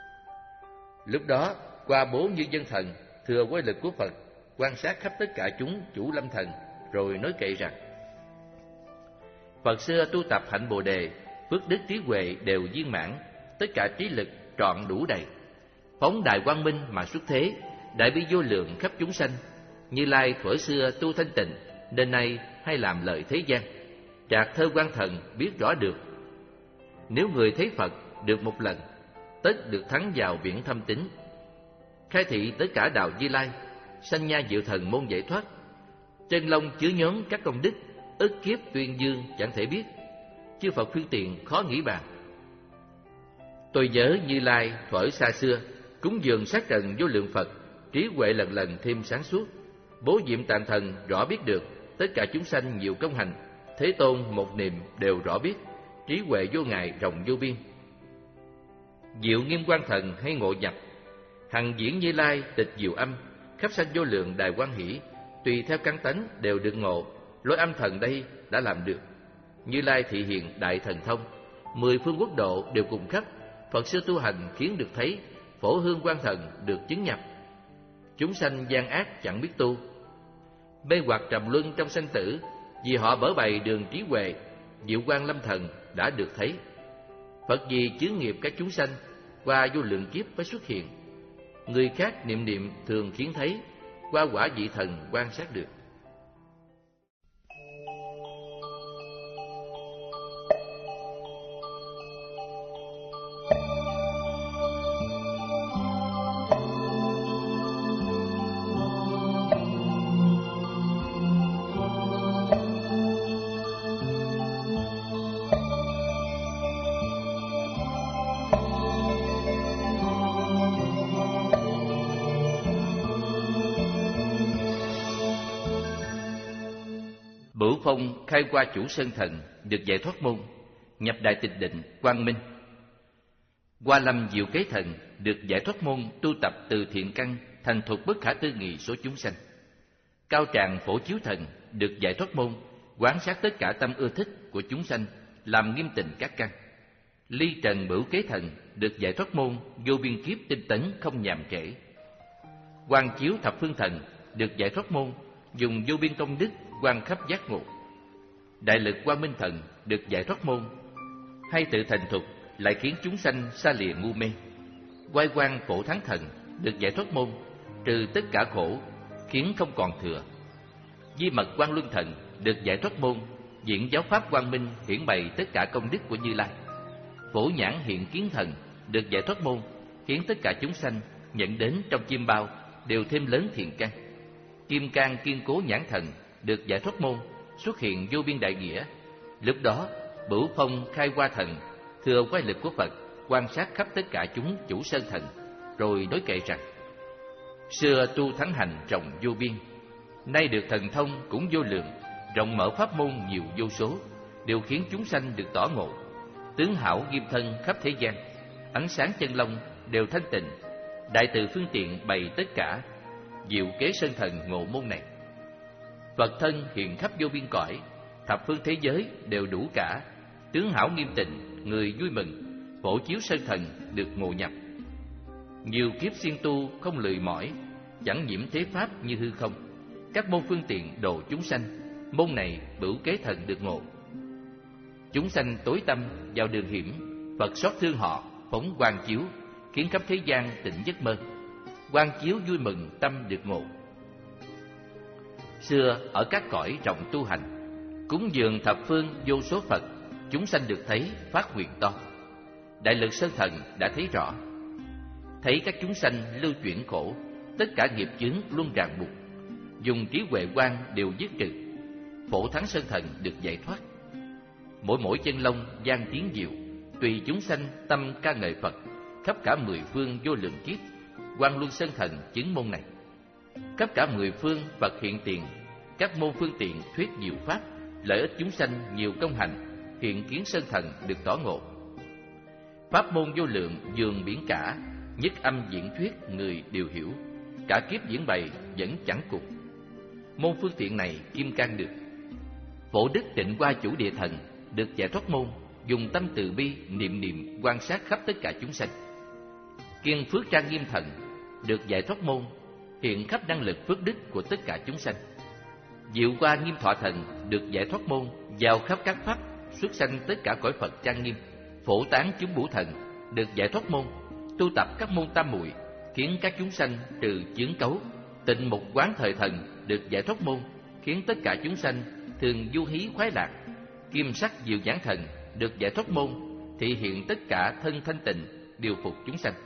Lúc đó Qua Bố Như Dân Thần thừa quay lực của Phật, quan sát khắp tất cả chúng chủ Lâm Thần, rồi nói kệ rằng: Phật xưa tu tập hạnh Bồ đề, phước đức trí huệ đều viên mãn, tất cả trí lực trọn đủ đầy, phóng đại quang minh mà xuất thế, đại bi vô lượng khắp chúng sanh. Như Lai thuở xưa tu thanh tịnh, nên nay hay làm lợi thế gian. Trạc Thơ Quang Thần biết rõ được, nếu người thấy Phật được một lần, tất được thắng vào biển thâm tín. khai thị tất cả đạo Như Lai, sanh nha diệu thần môn giải thoát. Chân long chứa nhóm các công đức, ức kiếp tuyên dương chẳng thể biết, chư Phật phương tiện khó nghĩ bàn. Tôi nhớ Như Lai thuở xa xưa, cúng dường sát trần vô lượng Phật, trí huệ lần lần thêm sáng suốt, bố nhiệm tạng thần rõ biết được tất cả chúng sanh nhiều công hành, Thế Tôn một niệm đều rõ biết, trí huệ vô ngại rộng vô biên. Diệu Nghiêm Quang Thần hay ngộ nhập, hằng diễn Như Lai tịch diệu âm, khắp sanh vô lượng đài quan hỷ, tùy theo căn tánh đều được ngộ, lối âm thần đây đã làm được. Như Lai thị hiện đại thần thông, mười phương quốc độ đều cùng khắp, Phật sư tu hành khiến được thấy, phổ hương Quang Thần được chứng nhập. Chúng sanh gian ác chẳng biết tu, mê hoặc trầm luân trong sanh tử, vì họ bở bày đường trí huệ, diệu quang lâm thần đã được thấy. Phật vì chướng nghiệp các chúng sanh, qua vô lượng kiếp mới xuất hiện, người khác niệm niệm thường khiến thấy, qua quả vị thần quan sát được. Bửu Phong khai qua chủ sơn thần được giải thoát môn, nhập đại tịch định quang minh. Hoa Lâm diệu kế thần được giải thoát môn, tu tập từ thiện căn thành thuộc bất khả tư nghị số chúng sanh. Cao Tràng Phổ Chiếu thần được giải thoát môn, quán sát tất cả tâm ưa thích của chúng sanh, làm nghiêm tịnh các căn. Ly Trần Bửu kế thần được giải thoát môn, vô biên kiếp tinh tấn không nhàm trễ. Quang Chiếu thập phương thần được giải thoát môn, dùng vô biên công đức quan khắp giác ngộ. Đại lực Quang Minh thần được giải thoát môn, hay tự thành thục lại khiến chúng sanh xa lìa ngu mê. Oai Quang Phổ Thắng thần được giải thoát môn, trừ tất cả khổ, khiến không còn thừa. Di Mật Quang Luân thần được giải thoát môn, diễn giáo pháp quang minh, hiển bày tất cả công đức của Như Lai. Phổ Nhãn Hiện Kiến thần được giải thoát môn, khiến tất cả chúng sanh nhận đến trong chiêm bao đều thêm lớn thiện căn. Kim Cang Kiên Cố Nhãn thần được giải thoát môn, xuất hiện vô biên đại nghĩa. Lúc đó Bửu Phong khai qua thần thừa quay lực của Phật, quan sát khắp tất cả chúng chủ sơn thần, rồi nói kệ rằng: xưa tu thắng hành rộng vô biên, nay được thần thông cũng vô lượng, rộng mở pháp môn nhiều vô số, đều khiến chúng sanh được tỏ ngộ. Tướng hảo nghiêm thân khắp thế gian, ánh sáng chân long đều thanh tịnh, đại từ phương tiện bày tất cả, diệu kế sơn thần ngộ môn này. Phật thân hiện khắp vô biên cõi, thập phương thế giới đều đủ cả, tướng hảo nghiêm tịnh, người vui mừng, phổ chiếu sơn thần được ngộ nhập. Nhiều kiếp siêng tu không lười mỏi, chẳng nhiễm thế pháp như hư không, các môn phương tiện độ chúng sanh, môn này bửu kế thần được ngộ. Chúng sanh tối tâm vào đường hiểm, Phật xót thương họ, phóng quang chiếu, khiến khắp thế gian tỉnh giấc mơ. Quang chiếu vui mừng tâm được ngộ. Xưa ở các cõi rộng tu hành, cúng dường thập phương vô số Phật, chúng sanh được thấy phát nguyện to. Đại lực sơn thần đã thấy rõ, thấy các chúng sanh lưu chuyển khổ, tất cả nghiệp chướng luôn ràng buộc, dùng trí huệ quang đều dứt trừ. Phổ Thắng sơn thần được giải thoát. Mỗi mỗi chân long gian tiếng diệu, tùy chúng sanh tâm ca ngợi Phật, khắp cả mười phương vô lượng kiếp, Quang Luân sơn thần chứng môn này. Khắp cả mười phương Phật hiện tiền, các môn phương tiện thuyết diệu pháp, lợi ích chúng sanh nhiều công hành, hiện kiến sơn thần được tỏ ngộ. Pháp môn vô lượng dường biển cả, nhất âm diễn thuyết người đều hiểu, cả kiếp diễn bày vẫn chẳng cùng. Môn phương tiện này kim cang được. Phổ Đức Tịnh Qua chủ địa thần được giải thoát môn, dùng tâm từ bi niệm niệm quan sát khắp tất cả chúng sanh. Kiên Phước Trang Nghiêm thần được giải thoát môn, hiện khắp năng lực phước đức của tất cả chúng sanh. Diệu Qua Nghiêm Thọ thần được giải thoát môn, vào khắp các pháp xuất sanh tất cả cõi Phật trang nghiêm. Phổ Tán Chúng Bủ thần được giải thoát môn, tu tập các môn tam muội, khiến các chúng sanh trừ chướng cấu. Tịnh Mục Quán Thời thần được giải thoát môn, khiến tất cả chúng sanh thường du hí khoái lạc. Kim Sắc Diệu Nhãn thần được giải thoát môn, thị hiện tất cả thân thanh tịnh, điều phục chúng sanh.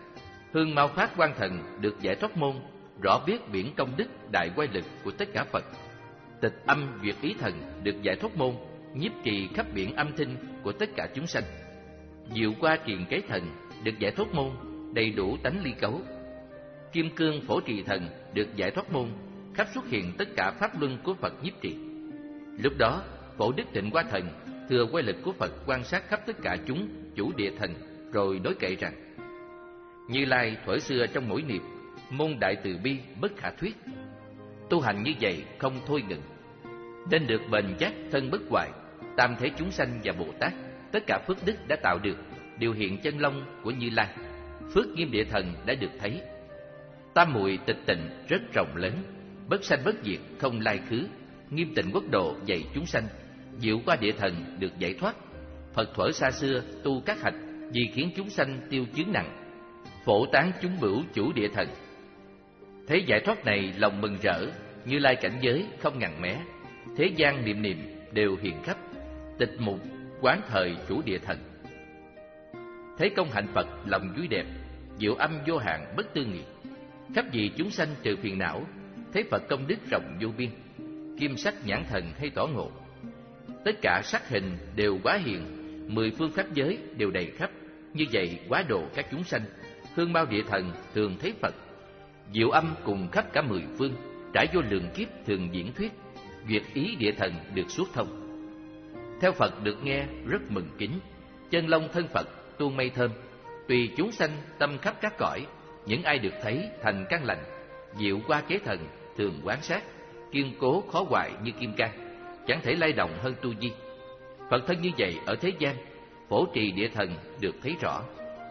Hương Mao Phát Quan Thần được giải thoát môn, rõ biết biển công đức đại quay lực của tất cả Phật. Tịch Âm Duyệt Ý Thần được giải thoát môn, nhiếp trì khắp biển âm thanh của tất cả chúng sanh. Diệu Qua Triền Kế Thần được giải thoát môn, đầy đủ tánh ly cấu. Kim Cương Phổ Trì Thần được giải thoát môn, khắp xuất hiện tất cả pháp luân của Phật nhiếp trì. Lúc đó, Phổ Đức Tịnh Qua Thần thừa quay lực của Phật quan sát khắp tất cả chúng chủ địa thần, rồi nói kệ rằng: Như Lai thuở xưa trong mỗi niệm, môn đại từ bi bất khả thuyết. Tu hành như vậy không thôi ngừng, nên được bền chắc thân bất hoại. Tam thế chúng sanh và Bồ Tát, tất cả phước đức đã tạo được, đều hiện chân long của Như Lai. Phước Nghiêm Địa Thần đã được thấy. Tam muội tịch tịnh rất rộng lớn, bất sanh bất diệt không lai khứ. Nghiêm Tịnh Quốc Độ dạy chúng sanh, Diệu Qua Địa Thần được giải thoát. Phật thuở xa xưa tu các hạnh, vì khiến chúng sanh tiêu chướng nặng, phổ tán chúng bửu chủ địa thần. Thế giải thoát này lòng mừng rỡ, Như Lai cảnh giới không ngăn mé. Thế gian niệm niệm đều hiện khắp, tịch mục quán thời chủ địa thần. Thế công hạnh Phật lòng vui đẹp, diệu âm vô hạn bất tư nghị. Khắp vì chúng sanh trừ phiền não, thấy Phật công đức rộng vô biên. Kim sắc nhãn thần hay tỏ ngộ, tất cả sắc hình đều quá hiện, mười phương pháp giới đều đầy khắp. Như vậy quá độ các chúng sanh, Hương Mao Địa Thần thường thấy Phật. Diệu âm cùng khắp cả mười phương, trải vô lượng kiếp thường diễn thuyết. Duyệt Ý Địa Thần được suốt thông. Theo Phật được nghe rất mừng kính, chân long thân Phật tuôn mây thơm. Tùy chúng sanh tâm khắp các cõi, những ai được thấy thành căn lành. Diệu Qua Kế Thần thường quán sát, kiên cố khó hoại như kim cang, chẳng thể lay động hơn tu vi. Phật thân như vậy ở thế gian, Phổ Trì Địa Thần được thấy rõ.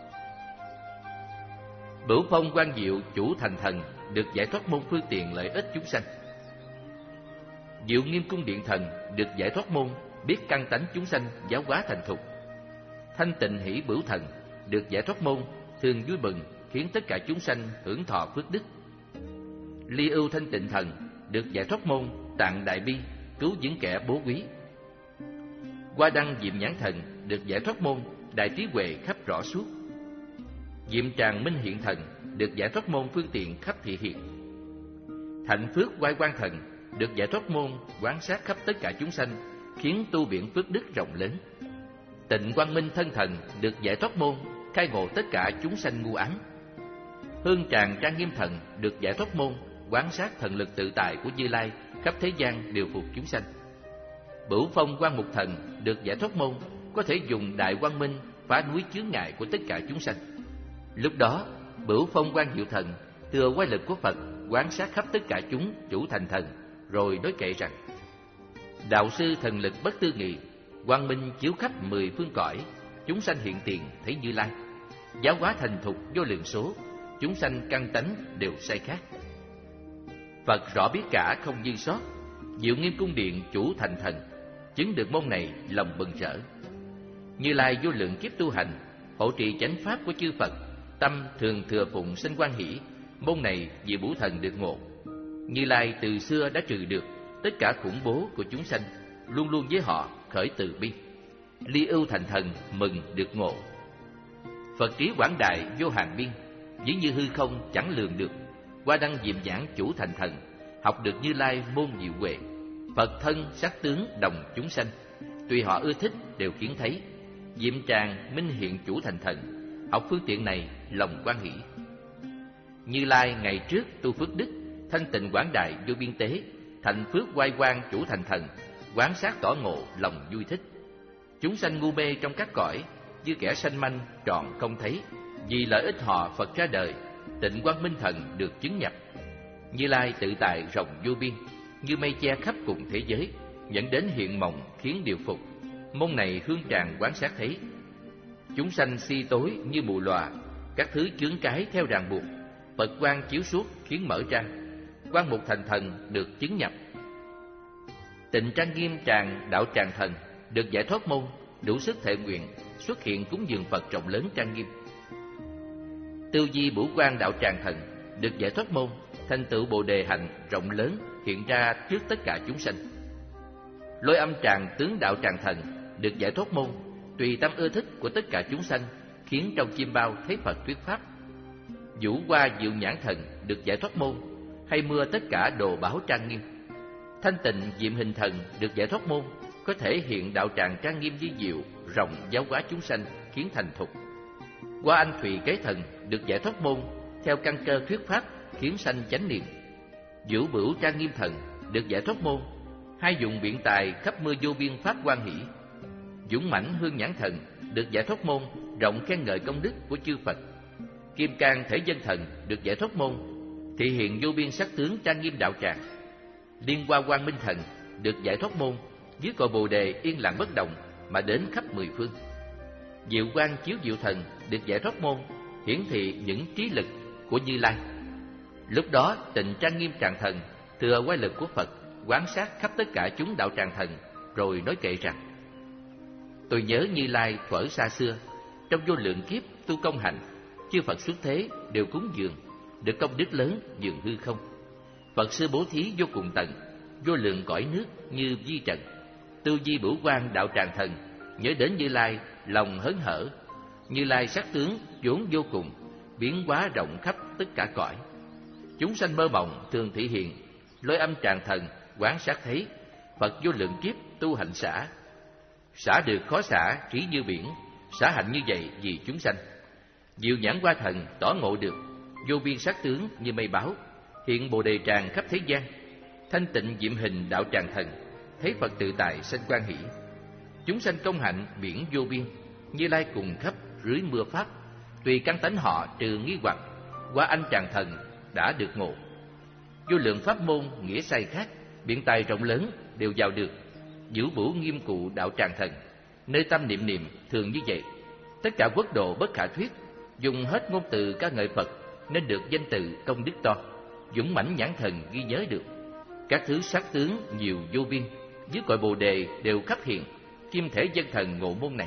Bửu Phong Quan Diệu Chủ Thành Thần được giải thoát môn phương tiện lợi ích chúng sanh. Diệu Nghiêm Cung Điện Thần được giải thoát môn, biết căn tánh chúng sanh giáo hóa thành thục. Thanh Tịnh Hỷ Bửu Thần được giải thoát môn, thường vui mừng khiến tất cả chúng sanh hưởng thọ phước đức. Ly Ưu Thanh Tịnh Thần được giải thoát môn, tạng đại bi cứu những kẻ bố quý. Hoa Đăng Diệm Nhãn Thần được giải thoát môn, đại trí huệ khắp rõ suốt. Diệm Tràng Minh Hiện Thần được giải thoát môn, phương tiện khắp thị hiện. Thạnh Phước Oai Quan Thần được giải thoát môn, quán sát khắp tất cả chúng sanh, khiến tu biển phước đức rộng lớn. Tịnh Quang Minh Thân Thần được giải thoát môn, khai ngộ tất cả chúng sanh ngu ám. Hương Tràng Trang Nghiêm Thần được giải thoát môn, quán sát thần lực tự tại của Như Lai, khắp thế gian đều phục chúng sanh. Bửu Phong Quang Mục Thần được giải thoát môn, có thể dùng đại quang minh phá núi chướng ngại của tất cả chúng sanh. Lúc đó, Bửu Phong Quang Diệu Thần thừa quay lực của Phật, quán sát khắp tất cả chúng chủ thành thần, rồi nói kệ rằng: Đạo sư thần lực bất tư nghị, quang minh chiếu khắp mười phương cõi, chúng sanh hiện tiền thấy Như Lai, giáo hóa thành thục vô lượng số, chúng sanh căn tánh đều sai khác. Phật rõ biết cả không dư sót, Diệu Nghiêm Cung Điện Chủ Thành Thần chứng được môn này lòng mừng rỡ. Như Lai vô lượng kiếp tu hành, hộ trì chánh pháp của chư Phật, tâm thường thừa phụng sinh quan hỷ, môn này Diệu Bửu Thần được ngộ. Như Lai từ xưa đã trừ được tất cả khủng bố của chúng sanh, luôn luôn với họ khởi từ bi. Ly Ưu Thành Thần mừng được ngộ. Phật trí quảng đại vô hạn biên, ví như hư không chẳng lường được. Hoa Đăng Diệm Nhãn Chủ Thành Thần học được Như Lai môn diệu huệ. Phật thân sắc tướng đồng chúng sanh, tùy họ ưa thích đều kiến thấy. Diệm Tràng Minh Hiện Chủ Thành Thần học phương tiện này lòng quan hỷ. Như Lai ngày trước tu phước đức, thanh tịnh quảng đại vô biên tế, thành phước oai quang Chủ Thành Thần quán sát tỏ ngộ lòng vui thích. Chúng sanh ngu mê trong các cõi, như kẻ sanh manh trọn không thấy, vì lợi ích họ Phật ra đời. Tịnh Quang Minh Thần được chứng nhập. Như Lai tự tại rộng vô biên, như mây che khắp cùng thế giới, dẫn đến hiện mộng khiến điều phục. Môn này Hương Tràng quán sát thấy. Chúng sanh si tối như mù lòa, các thứ chướng cái theo ràng buộc, Phật quang chiếu suốt khiến mở ra. Quang Mục Thành Thần được chứng nhập. Tịnh Trang Nghiêm Tràng Đạo Tràng Thần được giải thoát môn, đủ sức thệ nguyện xuất hiện cúng dường Phật rộng lớn trang nghiêm. Tư Di Bửu Quang Đạo Tràng Thần được giải thoát môn, thành tựu Bồ Đề hạnh rộng lớn hiện ra trước tất cả chúng sanh. Lôi Âm Tràng Tướng Đạo Tràng Thần được giải thoát môn, tùy tâm ưa thích của tất cả chúng sanh, khiến trong chim bao thấy Phật thuyết pháp. Vũ Hoa Diệu Nhãn Thần được giải thoát môn, hay mưa tất cả đồ báo trang nghiêm. Thanh Tịnh Diệm Hình Thần được giải thoát môn, có thể hiện đạo tràng trang nghiêm vi diệu, rộng giáo hóa chúng sanh khiến thành thục. Hoa Anh Thụy Kế Thần được giải thoát môn, theo căn cơ thuyết pháp khiến sanh chánh niệm. Vũ Bửu Trang Nghiêm Thần được giải thoát môn, hay dùng biện tài khắp mưa vô biên pháp quan hỷ. Dũng Mãnh Hương Nhãn Thần được giải thoát môn, rộng khen ngợi công đức của chư Phật. Kim Cang Thể Dân Thần được giải thoát môn, thị hiện vô biên sắc tướng trang nghiêm đạo tràng. Liên Hoa Quang Minh Thần được giải thoát môn, dưới cội Bồ Đề yên lặng bất động mà đến khắp mười phương. Diệu Quang Chiếu Diệu Thần được giải thoát môn, hiển thị những trí lực của Như Lai. Lúc đó Tịnh Trang Nghiêm Tràng Thần thừa quay lực của Phật, quán sát khắp tất cả chúng đạo tràng thần, rồi nói kệ rằng: tôi nhớ Như Lai thuở xa xưa, trong vô lượng kiếp tu công hạnh, chư Phật xuất thế đều cúng dường, được công đức lớn dường hư không. Phật xưa bố thí vô cùng tận, vô lượng cõi nước như vi trần. Tu di bửu quang đạo tràng thần, nhớ đến Như Lai lòng hớn hở. Như Lai sắc tướng vốn vô cùng, biến hóa rộng khắp tất cả cõi. Chúng sanh mơ mộng thường thị hiện, lôi âm tràng thần quán sát thấy. Phật vô lượng kiếp tu hạnh xả, xả được khó xả trí như biển, xả hạnh như vậy vì chúng sanh. Diệu Nhãn Hoa Thần tỏ ngộ được, vô biên sắc tướng như mây báo, hiện Bồ Đề tràng khắp thế gian. Thanh Tịnh Diệm Hình đạo tràng thần, thấy Phật tự tại sanh quan hỷ. Chúng sanh công hạnh biển vô biên, Như Lai cùng khắp rưới mưa pháp, tùy căn tánh họ trừ nghi hoặc, Hoa Anh tràng thần đã được ngộ. Vô lượng pháp môn nghĩa sai khác, biện tài rộng lớn đều vào được. Vũ Bửu Nghiêm Cụ đạo tràng thần, nơi tâm niệm niệm thường như vậy. Tất cả quốc độ bất khả thuyết, dùng hết ngôn từ ca ngợi Phật, nên được danh từ công đức to. Dũng Mãnh Nhãn Thần ghi nhớ được, các thứ sắc tướng nhiều vô biên, dưới cội Bồ Đề đều khắp hiện. Kim Thể Dân Thần ngộ môn này,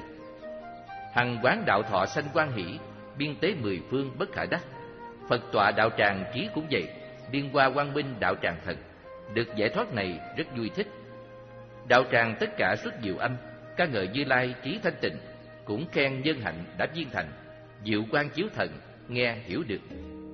hằng quán đạo thọ sanh quan hỷ, biên tế mười phương bất khả đắc. Phật tọa đạo tràng trí cũng vậy, Liên Hoa Quang Minh đạo tràng thần, được giải thoát này rất vui thích. Đạo tràng tất cả xuất diệu âm, ca ngợi Như Lai trí thanh tịnh, cũng khen nhân hạnh đã viên thành. Diệu Quang Chiếu Thần nghe hiểu được.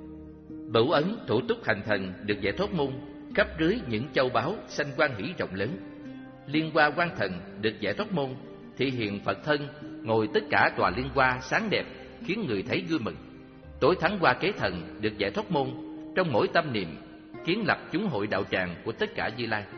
Bửu Ấn Thủ Túc Hành Thần được giải thoát môn, khắp rưới những châu báu sanh quan hỷ rộng lớn. Liên Hoa Quang Thần được giải thoát môn, thị hiện Phật thân ngồi tất cả tòa liên hoa sáng đẹp, khiến người thấy vui mừng. Tối Thắng Hoa Kế Thần được giải thoát môn, trong mỗi tâm niệm kiến lập chúng hội đạo tràng của tất cả Như Lai.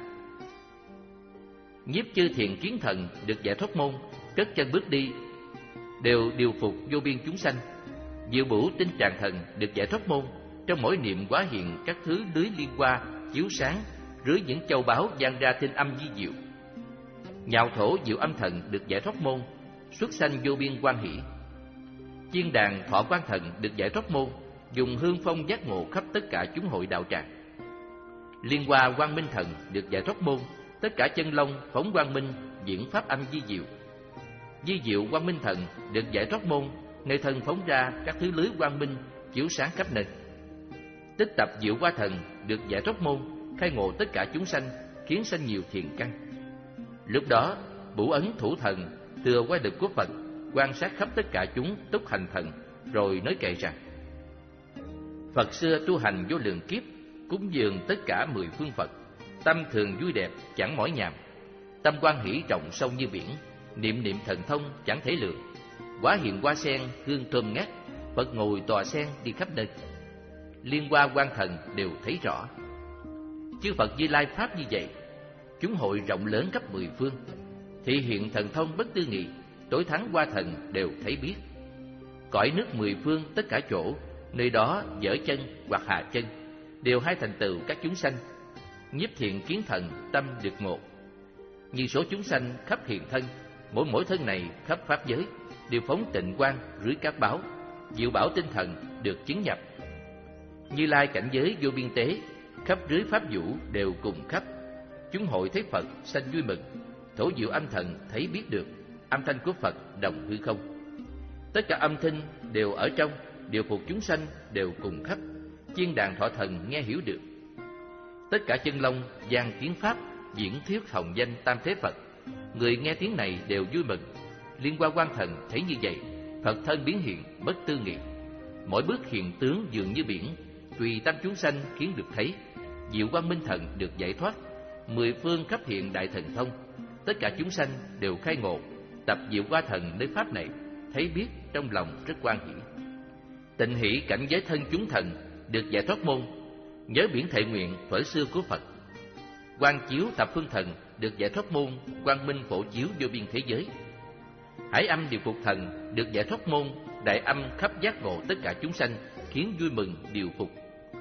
Nhiếp Chư Thiện Kiến Thần được giải thoát môn, cất chân bước đi đều điều phục vô biên chúng sanh. Diệu Bửu Tinh Tràng Thần được giải thoát môn, trong mỗi niệm hóa hiện các thứ lưới liên hoa chiếu sáng, rưới những châu báu vang ra thinh âm di diệu. Nhạo Thổ Diệu Âm Thần được giải thoát môn, xuất sanh vô biên quan hỷ. Chiên Đàn Thọ Quan Thần được giải thoát môn, dùng hương phong giác ngộ khắp tất cả chúng hội đạo tràng. Liên Hoa Quang Minh Thần được giải thoát môn, tất cả chân long phóng quang minh, diễn pháp âm di diệu. Di Diệu Quang Minh Thần được giải thoát môn, nơi thân phóng ra các thứ lưới quang minh chiếu sáng khắp nơi. Tích Tập Diệu Hoa Thần được giải thoát môn, khai ngộ tất cả chúng sanh, khiến sanh nhiều thiện căn. Lúc đó Bửu Ấn Thủ Thần thừa quay lực của Phật, quan sát khắp tất cả chúng túc hành thần, rồi nói kệ rằng: Phật xưa tu hành vô lượng kiếp, cúng dường tất cả mười phương Phật, tâm thường vui đẹp chẳng mỏi nhàm, tâm quan hỷ rộng sâu như biển, niệm niệm thần thông chẳng thể lượng. Hóa hiện hoa sen hương thơm ngát, Phật ngồi tòa sen đi khắp nơi. Liên Hoa Quang Thần đều thấy rõ. Chư Phật Như Lai pháp như vậy, chúng hội rộng lớn khắp mười phương, thị hiện thần thông bất tư nghị, Tối Thắng Hoa Thần đều thấy biết. Cõi nước mười phương tất cả chỗ, nơi đó dở chân hoặc hạ chân, đều hai thành tựu các chúng sanh. Nhiếp Thiện Kiến Thần tâm được ngộ. Như số chúng sanh khắp hiện thân, mỗi mỗi thân này khắp pháp giới, đều phóng tịnh quang rưới các báo, diệu bảo tinh thần được chứng nhập. Như Lai cảnh giới vô biên tế, khắp rưới pháp vũ đều cùng khắp. Chúng hội thấy Phật sanh vui mừng, Thổ Diệu Âm Thần thấy biết được, âm thanh của Phật đồng hư không. Tất cả âm thanh đều ở trong, điều phục chúng sanh đều cùng khắp. Chiên Đàn Thọ Thần nghe hiểu được. Tất cả chân long giang kiến pháp, diễn thuyết hồng danh tam thế Phật, người nghe tiếng này đều vui mừng. Liên Hoa Quang Thần thấy như vậy, Phật thân biến hiện bất tư nghị. mỗi bước hiện tướng dường như biển, tùy tâm chúng sanh khiến được thấy. Diệu Quang Minh Thần được giải thoát, mười phương khắp hiện đại thần thông, tất cả chúng sanh đều khai ngộ. Tập Diệu Qua Thần nơi pháp này, thấy biết trong lòng rất quan hỷ. Tịnh hỷ cảnh giới thân chúng thần được giải thoát môn, nhớ biển thệ nguyện thuở xưa của Phật. Quang chiếu thập phương thần được giải thoát môn, quang minh phổ chiếu vô biên thế giới. Hải âm điều phục thần được giải thoát môn, đại âm khắp giác ngộ tất cả chúng sanh, khiến vui mừng điều phục.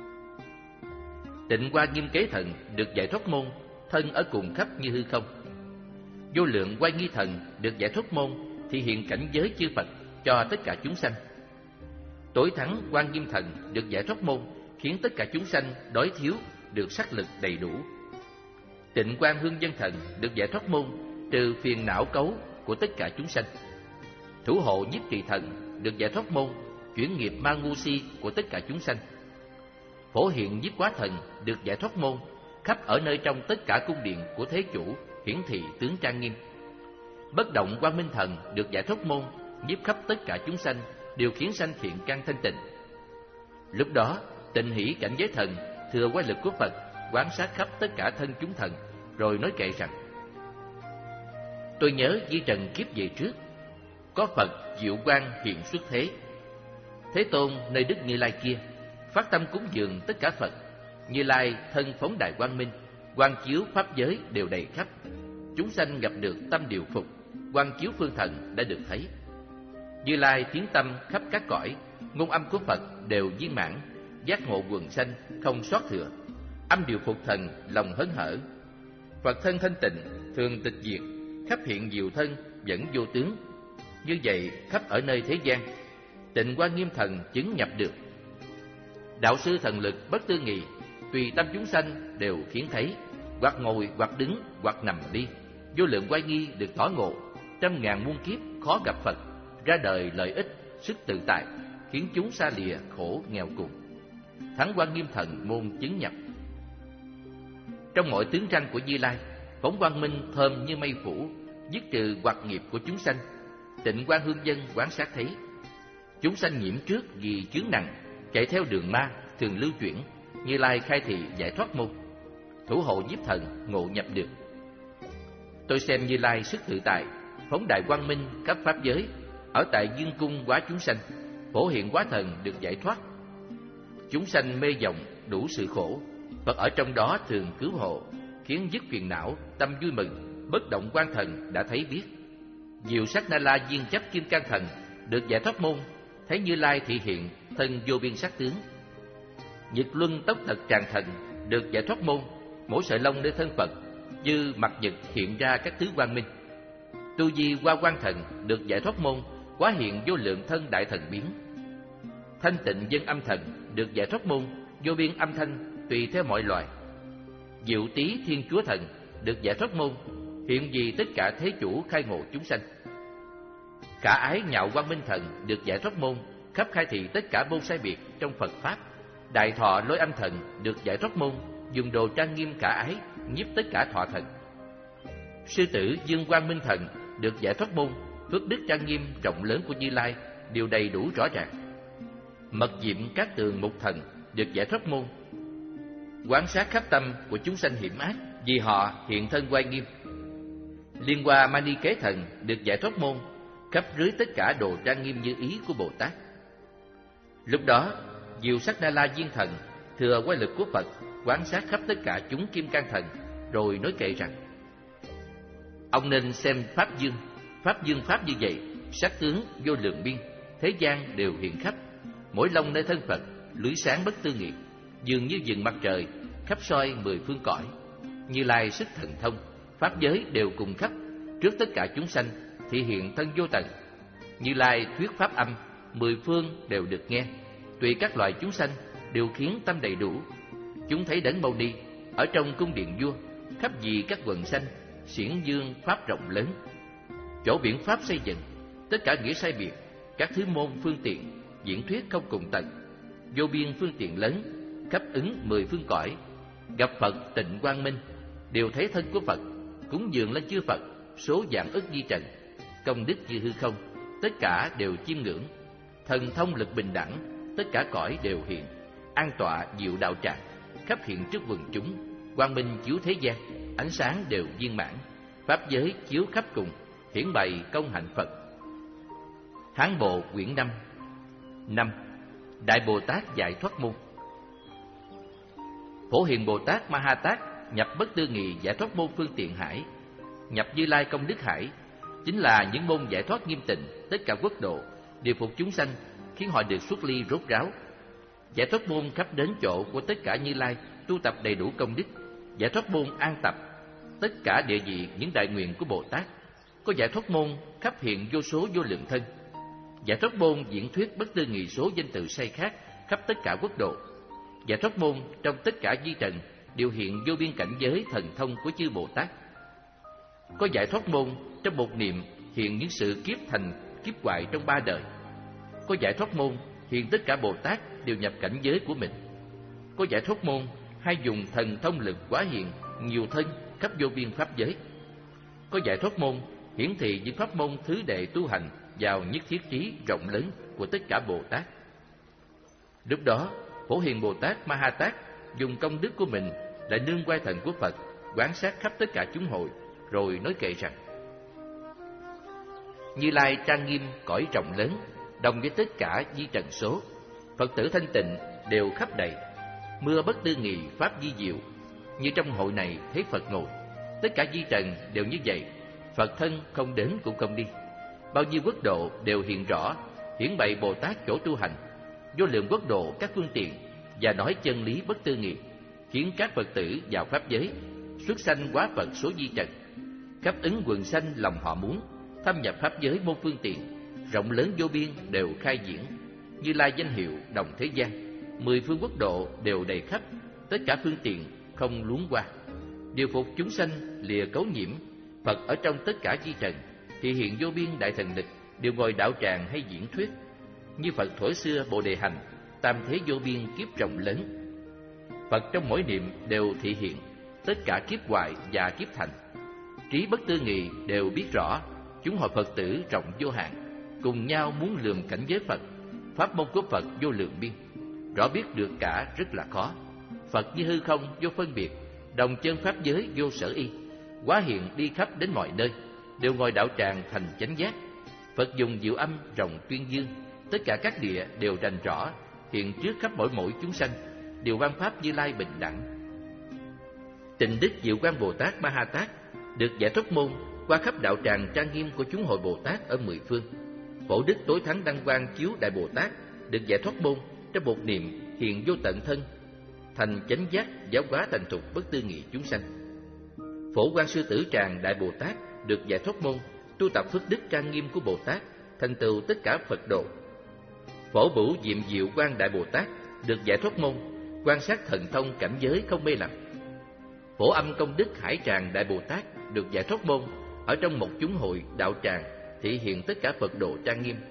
Tịnh Hoa Nghiêm Kế Thần được giải thoát môn, thân ở cùng khắp như hư không. Vô Lượng Oai Nghi Thần được giải thoát môn, thị hiện cảnh giới chư Phật cho tất cả chúng sanh. Tối Thắng Quan Nghiêm Thần được giải thoát môn, khiến tất cả chúng sanh đói thiếu được sắc lực đầy đủ. Tịnh Quang Hương Dân Thần được giải thoát môn, trừ phiền não cấu của tất cả chúng sanh. Thủ Hộ Nhiếp Trì Thần được giải thoát môn, chuyển nghiệp ma ngu si của tất cả chúng sanh. Phổ Hiện Nhiếp Quá Thần được giải thoát môn, khắp ở nơi trong tất cả cung điện của thế chủ, hiển thị tướng trang nghiêm. Bất Động Quang Minh Thần được giải thoát môn, nhiếp khắp tất cả chúng sanh, điều khiến sanh thiện căn thanh tịnh. Lúc đó, Tịnh Hỷ cảnh giới thần thừa quay lực của Phật, quán sát khắp tất cả thân chúng thần, rồi nói kệ rằng: tôi nhớ di trần kiếp về trước, có Phật Diệu Quang hiện xuất thế. Thế Tôn nơi Đức Như Lai kia, phát tâm cúng dường tất cả Phật. Như Lai thân phóng đại quang minh, quang chiếu pháp giới đều đầy khắp. Chúng sanh gặp được tâm điều phục, quang chiếu phương thần đã được thấy. Như Lai tiến tâm khắp các cõi, ngôn âm của Phật đều viên mãn, giác ngộ quần sanh không sót thừa. Âm điều phục thần lòng hớn hở. Phật thân thanh tịnh thường tịch diệt, khắp hiện diệu thân vẫn vô tướng. Như vậy khắp ở nơi thế gian, Tịnh Hoa Nghiêm Thần chứng nhập được. Đạo sư thần lực bất tư nghị, tùy tâm chúng sanh đều khiến thấy, hoặc ngồi hoặc đứng hoặc nằm đi. Vô Lượng Oai Nghi được tỏ ngộ, trăm ngàn muôn kiếp khó gặp Phật, ra đời lợi ích sức tự tại, khiến chúng xa lìa khổ nghèo cùng. Thắng Hoa Nghiêm Thần môn chứng nhập. Trong mọi tướng tranh của Như Lai, phóng quang minh thơm như mây phủ, dứt trừ hoặc nghiệp của chúng sanh. Tịnh Quang Hương Dân quán sát thấy, chúng sanh nhiễm trước vì chướng nặng, chạy theo đường ma thường lưu chuyển. Như Lai khai thị giải thoát môn, Thủ Hộ Nhiếp Thần ngộ nhập được. Tôi xem Như Lai sức tự tại, phóng đại quang minh khắp pháp giới, ở tại Dương Cung hóa chúng sanh. Phổ Hiện Quá Thần được giải thoát. Chúng sanh mê vọng đủ sự khổ, Phật ở trong đó thường cứu hộ, khiến dứt phiền não, tâm vui mừng. Bất Động Quan Thần đã thấy biết. Diệu Sắc Na La Viên Chấp Kim Cang Thần được giải thoát môn, thấy Như Lai thị hiện thân vô biên sắc tướng. Nhật Luân Tốc Tật Tràng Thần được giải thoát môn, mỗi sợi lông nơi thân Phật như mặt nhật hiện ra các thứ quang minh. Tu Di Hoa Quang Thần được giải thoát môn, quá hiện vô lượng thân đại thần biến. Thanh Tịnh Dân Âm Thần được giải thoát môn, vô biên âm thanh tùy theo mọi loài. Diệu Tý Thiên Chúa Thần được giải thoát môn, hiện vì tất cả thế chủ khai ngộ chúng sanh. Cả Ái Nhạo Quang Minh Thần được giải thoát môn, khắp khai thị tất cả vô sai biệt trong Phật pháp. Đại Thọ Lôi Âm Thần được giải thoát môn, dùng đồ trang nghiêm cả ái, nhiếp tất cả thọ thần. Sư Tử Dương Quang Minh Thần được giải thoát môn, phước đức trang nghiêm rộng lớn của Như Lai đều đầy đủ rõ ràng. Mật Diệm Các Tường Mục Thần được giải thoát môn, quán sát khắp tâm của chúng sanh hiểm ác, vì họ hiện thân oai nghiêm. Liên Hoa Mani Kế Thần được giải thoát môn, khắp rưới tất cả đồ trang nghiêm như ý của Bồ Tát. Lúc đó, Diệu Sắc Na La Viên Thần thừa quay lực của Phật, quán sát khắp tất cả chúng Kim Cang Thần, rồi nói kệ rằng: ông nên xem Pháp Dương, Pháp Dương Pháp như vậy, sắc tướng vô lượng biên, thế gian đều hiện khắp. Mỗi lông nơi thân Phật, lưới sáng bất tư nghị, dường như vầng mặt trời, khắp soi mười phương cõi. Như Lai sức thần thông, pháp giới đều cùng khắp, trước tất cả chúng sanh, thị hiện thân vô tận. Như Lai thuyết pháp âm, mười phương đều được nghe, tùy các loài chúng sanh, đều khiến tâm đầy đủ. Chúng thấy Đấng Mâu Ni ở trong cung điện vua, khắp vì các quần sanh, xiển dương pháp rộng lớn. Chỗ biển pháp xây dựng, tất cả nghĩa sai biệt, các thứ môn phương tiện, diễn thuyết không cùng tận, vô biên phương tiện lớn, khắp ứng mười phương cõi. Gặp Phật Tịnh Quang Minh, đều thấy thân của Phật, cúng dường lên chư Phật, số vạn ức di trần, công đức như hư không, tất cả đều chiêm ngưỡng. Thần thông lực bình đẳng, tất cả cõi đều hiện, an tọa diệu đạo tràng, khắp hiện trước quần chúng, quang minh chiếu thế gian, ánh sáng đều viên mãn, pháp giới chiếu khắp cùng, hiển bày công hạnh Phật. Hán Bộ quyển năm. Năm. Đại Bồ Tát giải thoát môn. Phổ Hiền Bồ Tát Ma Ha Tát nhập bất tư nghị giải thoát môn phương tiện hải, nhập Như Lai công đức hải, chính là những môn giải thoát nghiêm tịnh tất cả quốc độ, điều phục chúng sanh, khiến họ được xuất ly rốt ráo. Giải thoát môn khắp đến chỗ của tất cả Như Lai tu tập đầy đủ công đức. Giải thoát môn an tập tất cả địa vị những đại nguyện của Bồ Tát. Có giải thoát môn khắp hiện vô số vô lượng thân. Giải thoát môn diễn thuyết bất tư nghị số danh từ say khác khắp tất cả quốc độ. Giải thoát môn trong tất cả di trần đều hiện vô biên cảnh giới thần thông của chư Bồ Tát. Có giải thoát môn trong một niệm hiện những sự kiếp thành kiếp hoại trong ba đời. Có giải thoát môn hiện tất cả Bồ Tát đều nhập cảnh giới của mình. Có giải thoát môn hay dùng thần thông lực quá hiện nhiều thân khắp vô biên pháp giới. Có giải thoát môn hiển thị những pháp môn thứ đệ tu hành vào nhất thiết trí rộng lớn của tất cả Bồ Tát. Lúc đó Phổ Hiền Bồ Tát Ma Ha Tát dùng công đức của mình lại nương quay thần của Phật, quán sát khắp tất cả chúng hội, rồi nói kệ rằng: Như Lai trang nghiêm cõi rộng lớn, đồng với tất cả di trần số, Phật tử thanh tịnh đều khắp đầy, mưa bất tư nghị pháp di diệu. Như trong hội này thấy Phật ngồi, tất cả di trần đều như vậy, Phật thân không đến cũng không đi. Bao nhiêu quốc độ đều hiện rõ, hiển bày Bồ Tát chỗ tu hành, vô lượng quốc độ các phương tiện, và nói chân lý bất tư nghị, khiến các Phật tử vào pháp giới, xuất sanh hóa Phật số di trần. Khắp ứng quần sanh lòng họ muốn, thâm nhập pháp giới môn phương tiện, rộng lớn vô biên đều khai diễn. Như Lai danh hiệu đồng thế gian, mười phương quốc độ đều đầy khắp, tất cả phương tiện không luống qua. Điều phục chúng sanh lìa cấu nhiễm, Phật ở trong tất cả di trần, thì hiện vô biên đại thần lực, đều ngồi đạo tràng hay diễn thuyết. Như Phật thuở xưa Bồ Đề hành, tam thế vô biên kiếp rộng lớn. Phật trong mỗi niệm đều thị hiện tất cả kiếp hoại và kiếp thành. Trí bất tư nghị đều biết rõ, chúng hội Phật tử rộng vô hạn, cùng nhau muốn lường cảnh giới Phật. Pháp môn của Phật vô lượng biên, rõ biết được cả rất là khó. Phật như hư không vô phân biệt, đồng chân pháp giới vô sở y, hóa hiện đi khắp đến mọi nơi, đều ngồi đạo tràng thành chánh giác. Phật dùng diệu âm rộng tuyên dương, tất cả các địa đều rành rõ, hiện trước khắp mỗi mỗi chúng sanh, đều văn pháp Như Lai bình đẳng. Tịnh đức Diệu Quang Bồ Tát Ma Ha Tát được giải thoát môn qua khắp đạo tràng trang nghiêm của chúng hội Bồ Tát ở mười phương. Phổ đức tối thắng đăng quang chiếu Đại Bồ Tát được giải thoát môn trong một niệm hiện vô tận thân, thành chánh giác giáo hóa thành thục bất tư nghị chúng sanh. Phổ Quang Sư Tử Tràng Đại Bồ Tát được giải thoát môn tu tập phước đức trang nghiêm của Bồ Tát, thành tựu tất cả Phật độ. Phổ Bửu Diệm Diệu Quang Đại Bồ Tát được giải thoát môn quan sát thần thông cảnh giới không mê lầm. Phổ Âm Công Đức Hải Tràng Đại Bồ Tát được giải thoát môn ở trong một chúng hội đạo tràng, thị hiện tất cả Phật độ trang nghiêm.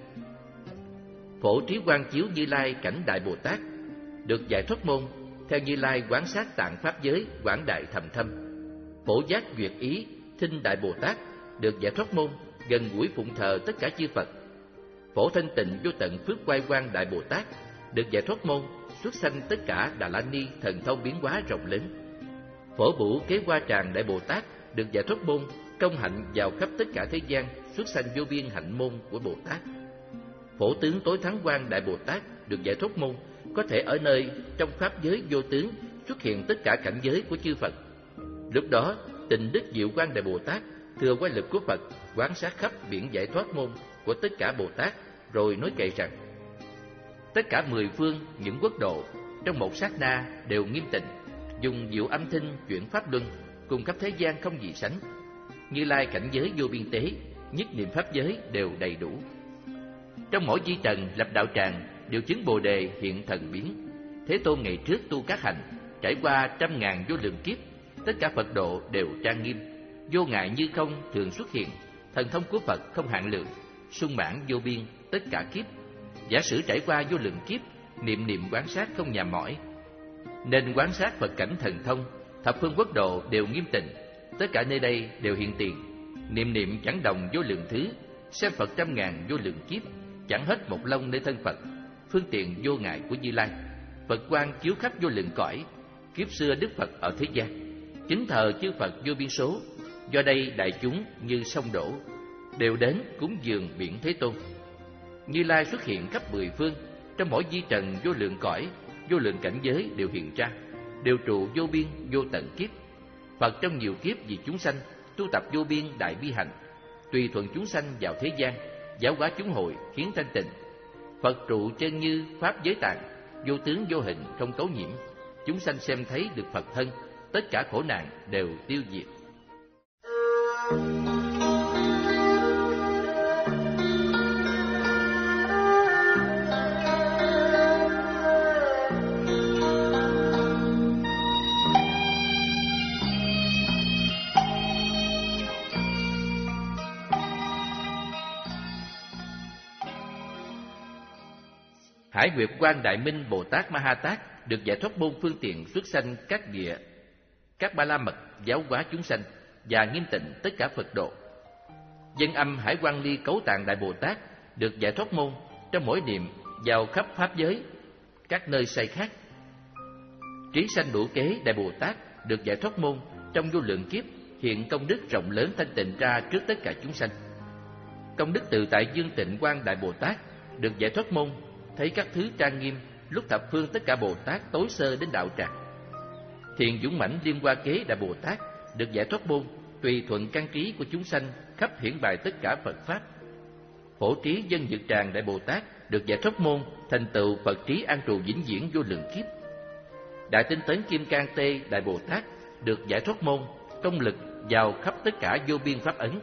Phổ Trí Quang Chiếu Như Lai Cảnh Đại Bồ Tát được giải thoát môn theo Như Lai quán sát tạng pháp giới quảng đại thầm thâm. Phổ Giác Duyệt Ý Thinh Đại Bồ Tát được giải thoát môn gần gũi phụng thờ tất cả chư Phật. Phổ Thanh Tịnh Vô Tận Phước Quay Quang Đại Bồ Tát được giải thoát môn xuất sanh tất cả Đà La Ni thần thông biến hóa rộng lớn. Phổ Bửu Kế Hoa Tràng Đại Bồ Tát được giải thoát môn công hạnh vào khắp tất cả thế gian, xuất sanh vô biên hạnh môn của Bồ Tát. Phổ Tướng Tối Thắng Quang Đại Bồ Tát được giải thoát môn có thể ở nơi trong pháp giới vô tướng xuất hiện tất cả cảnh giới của chư Phật. Lúc đó Tịnh Đức Diệu Quang Đại Bồ Tát thừa quay lực của Phật quán sát khắp biển giải thoát môn của tất cả Bồ Tát, rồi nói kệ rằng: tất cả mười phương những quốc độ trong một sát na đều nghiêm tịnh, dùng diệu âm thanh chuyển pháp luân, cùng khắp thế gian không gì sánh. Như Lai cảnh giới vô biên tế, nhất niệm pháp giới đều đầy đủ. Trong mỗi di trần lập đạo tràng đều chứng Bồ Đề hiện thần biến. Thế Tôn ngày trước tu các hành, trải qua trăm ngàn vô lượng kiếp, tất cả Phật độ đều trang nghiêm, vô ngại như không thường xuất hiện. Thần thông của Phật không hạn lượng, sung mãn vô biên tất cả kiếp. Giả sử trải qua vô lượng kiếp, niệm niệm quán sát không nhàm mỏi. Nên quán sát Phật cảnh thần thông, thập phương quốc độ đều nghiêm tịnh, tất cả nơi đây đều hiện tiền. Niệm niệm chẳng đồng vô lượng thứ, xem Phật trăm ngàn vô lượng kiếp, chẳng hết một lông nơi thân Phật. phương tiện vô ngại của Như Lai. Phật quang chiếu khắp vô lượng cõi. Kiếp xưa Đức Phật ở thế gian, kính thờ chư Phật vô biên số. Do đây đại chúng như sông đổ, đều đến cúng dường biển Thế Tôn. Như Lai xuất hiện khắp mười phương, trong mỗi vi trần vô lượng cõi, vô lượng cảnh giới đều hiện ra, đều trụ vô biên vô tận kiếp. Phật trong nhiều kiếp vì chúng sanh tu tập vô biên đại bi hành, tùy thuận chúng sanh vào thế gian, giáo hóa chúng hội khiến thanh tịnh. Phật trụ chân như pháp giới tạng, vô tướng vô hình không cấu nhiễm. Chúng sanh xem thấy được Phật thân, tất cả khổ nạn đều tiêu diệt. Hải Nguyệt Quang Đại Minh Bồ Tát Ma Ha Tát được giải thoát môn phương tiện xuất sanh các địa, các ba la mật giáo hóa chúng sanh và nghiêm tịnh tất cả Phật độ. Dân âm Hải Quang Ly Cấu Tạng Đại Bồ Tát được giải thoát môn trong mỗi niệm vào khắp pháp giới, các nơi sai khác. Trí sanh đủ kế Đại Bồ Tát được giải thoát môn trong vô lượng kiếp, hiện công đức rộng lớn thanh tịnh ra trước tất cả chúng sanh. Công đức tự tại Dương Tịnh Quang Đại Bồ Tát được giải thoát môn, thấy các thứ trang nghiêm, lúc thập phương tất cả Bồ Tát tối sơ đến đạo tràng. Thiện dũng mãnh Liên Hoa Kế Đại Bồ Tát được giải thoát môn, tùy thuận căn trí của chúng sanh, khắp hiển bày tất cả Phật pháp. Phổ trí Dân Dực Tràng Đại Bồ Tát được giải thoát môn, thành tựu Phật trí an trụ vĩnh viễn vô lượng kiếp. Đại Tinh Tấn Kim Cang Tê Đại Bồ Tát được giải thoát môn, công lực vào khắp tất cả vô biên pháp ấn.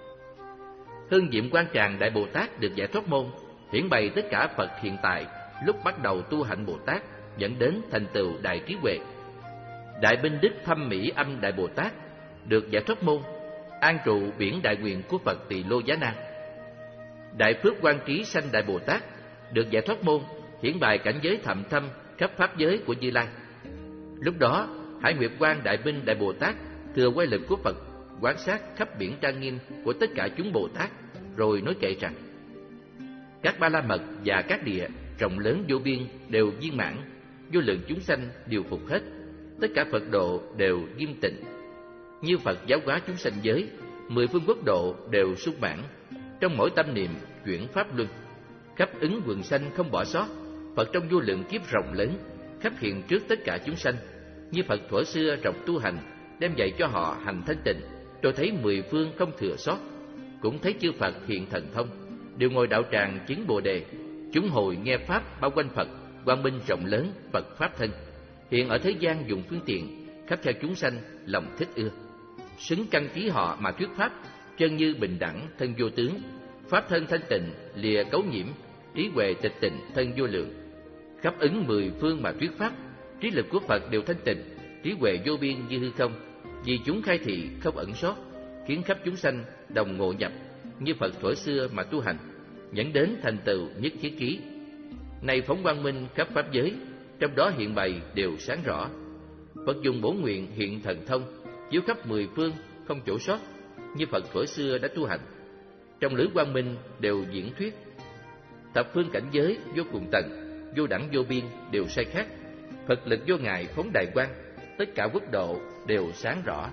Hương Diệm Quang Tràng Đại Bồ Tát được giải thoát môn, hiển bày tất cả Phật hiện tại lúc bắt đầu tu hạnh Bồ Tát, dẫn đến thành tựu đại trí huệ. Đại Binh Đức Thâm Mỹ Âm Đại Bồ Tát được giải thoát môn, an trụ biển đại nguyện của Phật Tỳ Lô Giá Na. Đại Phước Quang Trí Sanh Đại Bồ Tát được giải thoát môn, hiển bày cảnh giới thậm thâm khắp pháp giới của Như Lai. Lúc đó Hải Nguyệt Quang Đại Binh Đại Bồ Tát thừa quay lực của Phật, quan sát khắp biển trang nghiêm của tất cả chúng Bồ Tát, rồi nói kệ rằng: các ba la mật và các địa rộng lớn vô biên đều viên mãn, vô lượng chúng sanh đều phục hết, tất cả Phật độ đều nghiêm tịnh. Như Phật giáo hóa chúng sanh giới, mười phương quốc độ đều sung mãn, trong mỗi tâm niệm chuyển pháp luân, khắp ứng quần sanh không bỏ sót. Phật trong vô lượng kiếp rộng lớn, khắp hiện trước tất cả chúng sanh. Như Phật thuở xưa rộng tu hành, đem dạy cho họ hành thanh tịnh, rồi thấy mười phương không thừa sót. Cũng thấy chư Phật hiện thần thông, đều ngồi đạo tràng chứng Bồ đề. Chúng hồi nghe pháp bao quanh Phật, quang minh rộng lớn Phật pháp thân. Hiện ở thế gian dùng phương tiện, khắp theo chúng sanh lòng thích ưa. Xứng căn trí họ mà thuyết pháp, chân như bình đẳng thân vô tướng, pháp thân thanh tịnh lìa cấu nhiễm, trí huệ tịch tịnh thân vô lượng. Khắp ứng mười phương mà thuyết pháp, trí lực của Phật đều thanh tịnh, trí huệ vô biên như hư không. Vì chúng khai thị không ẩn sót, khiến khắp chúng sanh đồng ngộ nhập, như Phật thuở xưa mà tu hành, dẫn đến thành tựu nhất thiết trí. Này phóng quang minh khắp pháp giới, trong đó hiện bày đều sáng rõ. Phật dùng bổn nguyện hiện thần thông, chiếu khắp mười phương không chỗ sót, như Phật thuở xưa đã tu hành. Trong lưỡi quang minh đều diễn thuyết, thập phương cảnh giới vô cùng tầng, vô đẳng vô biên đều sai khác. Phật lực vô ngại phóng đại quang, tất cả quốc độ đều sáng rõ.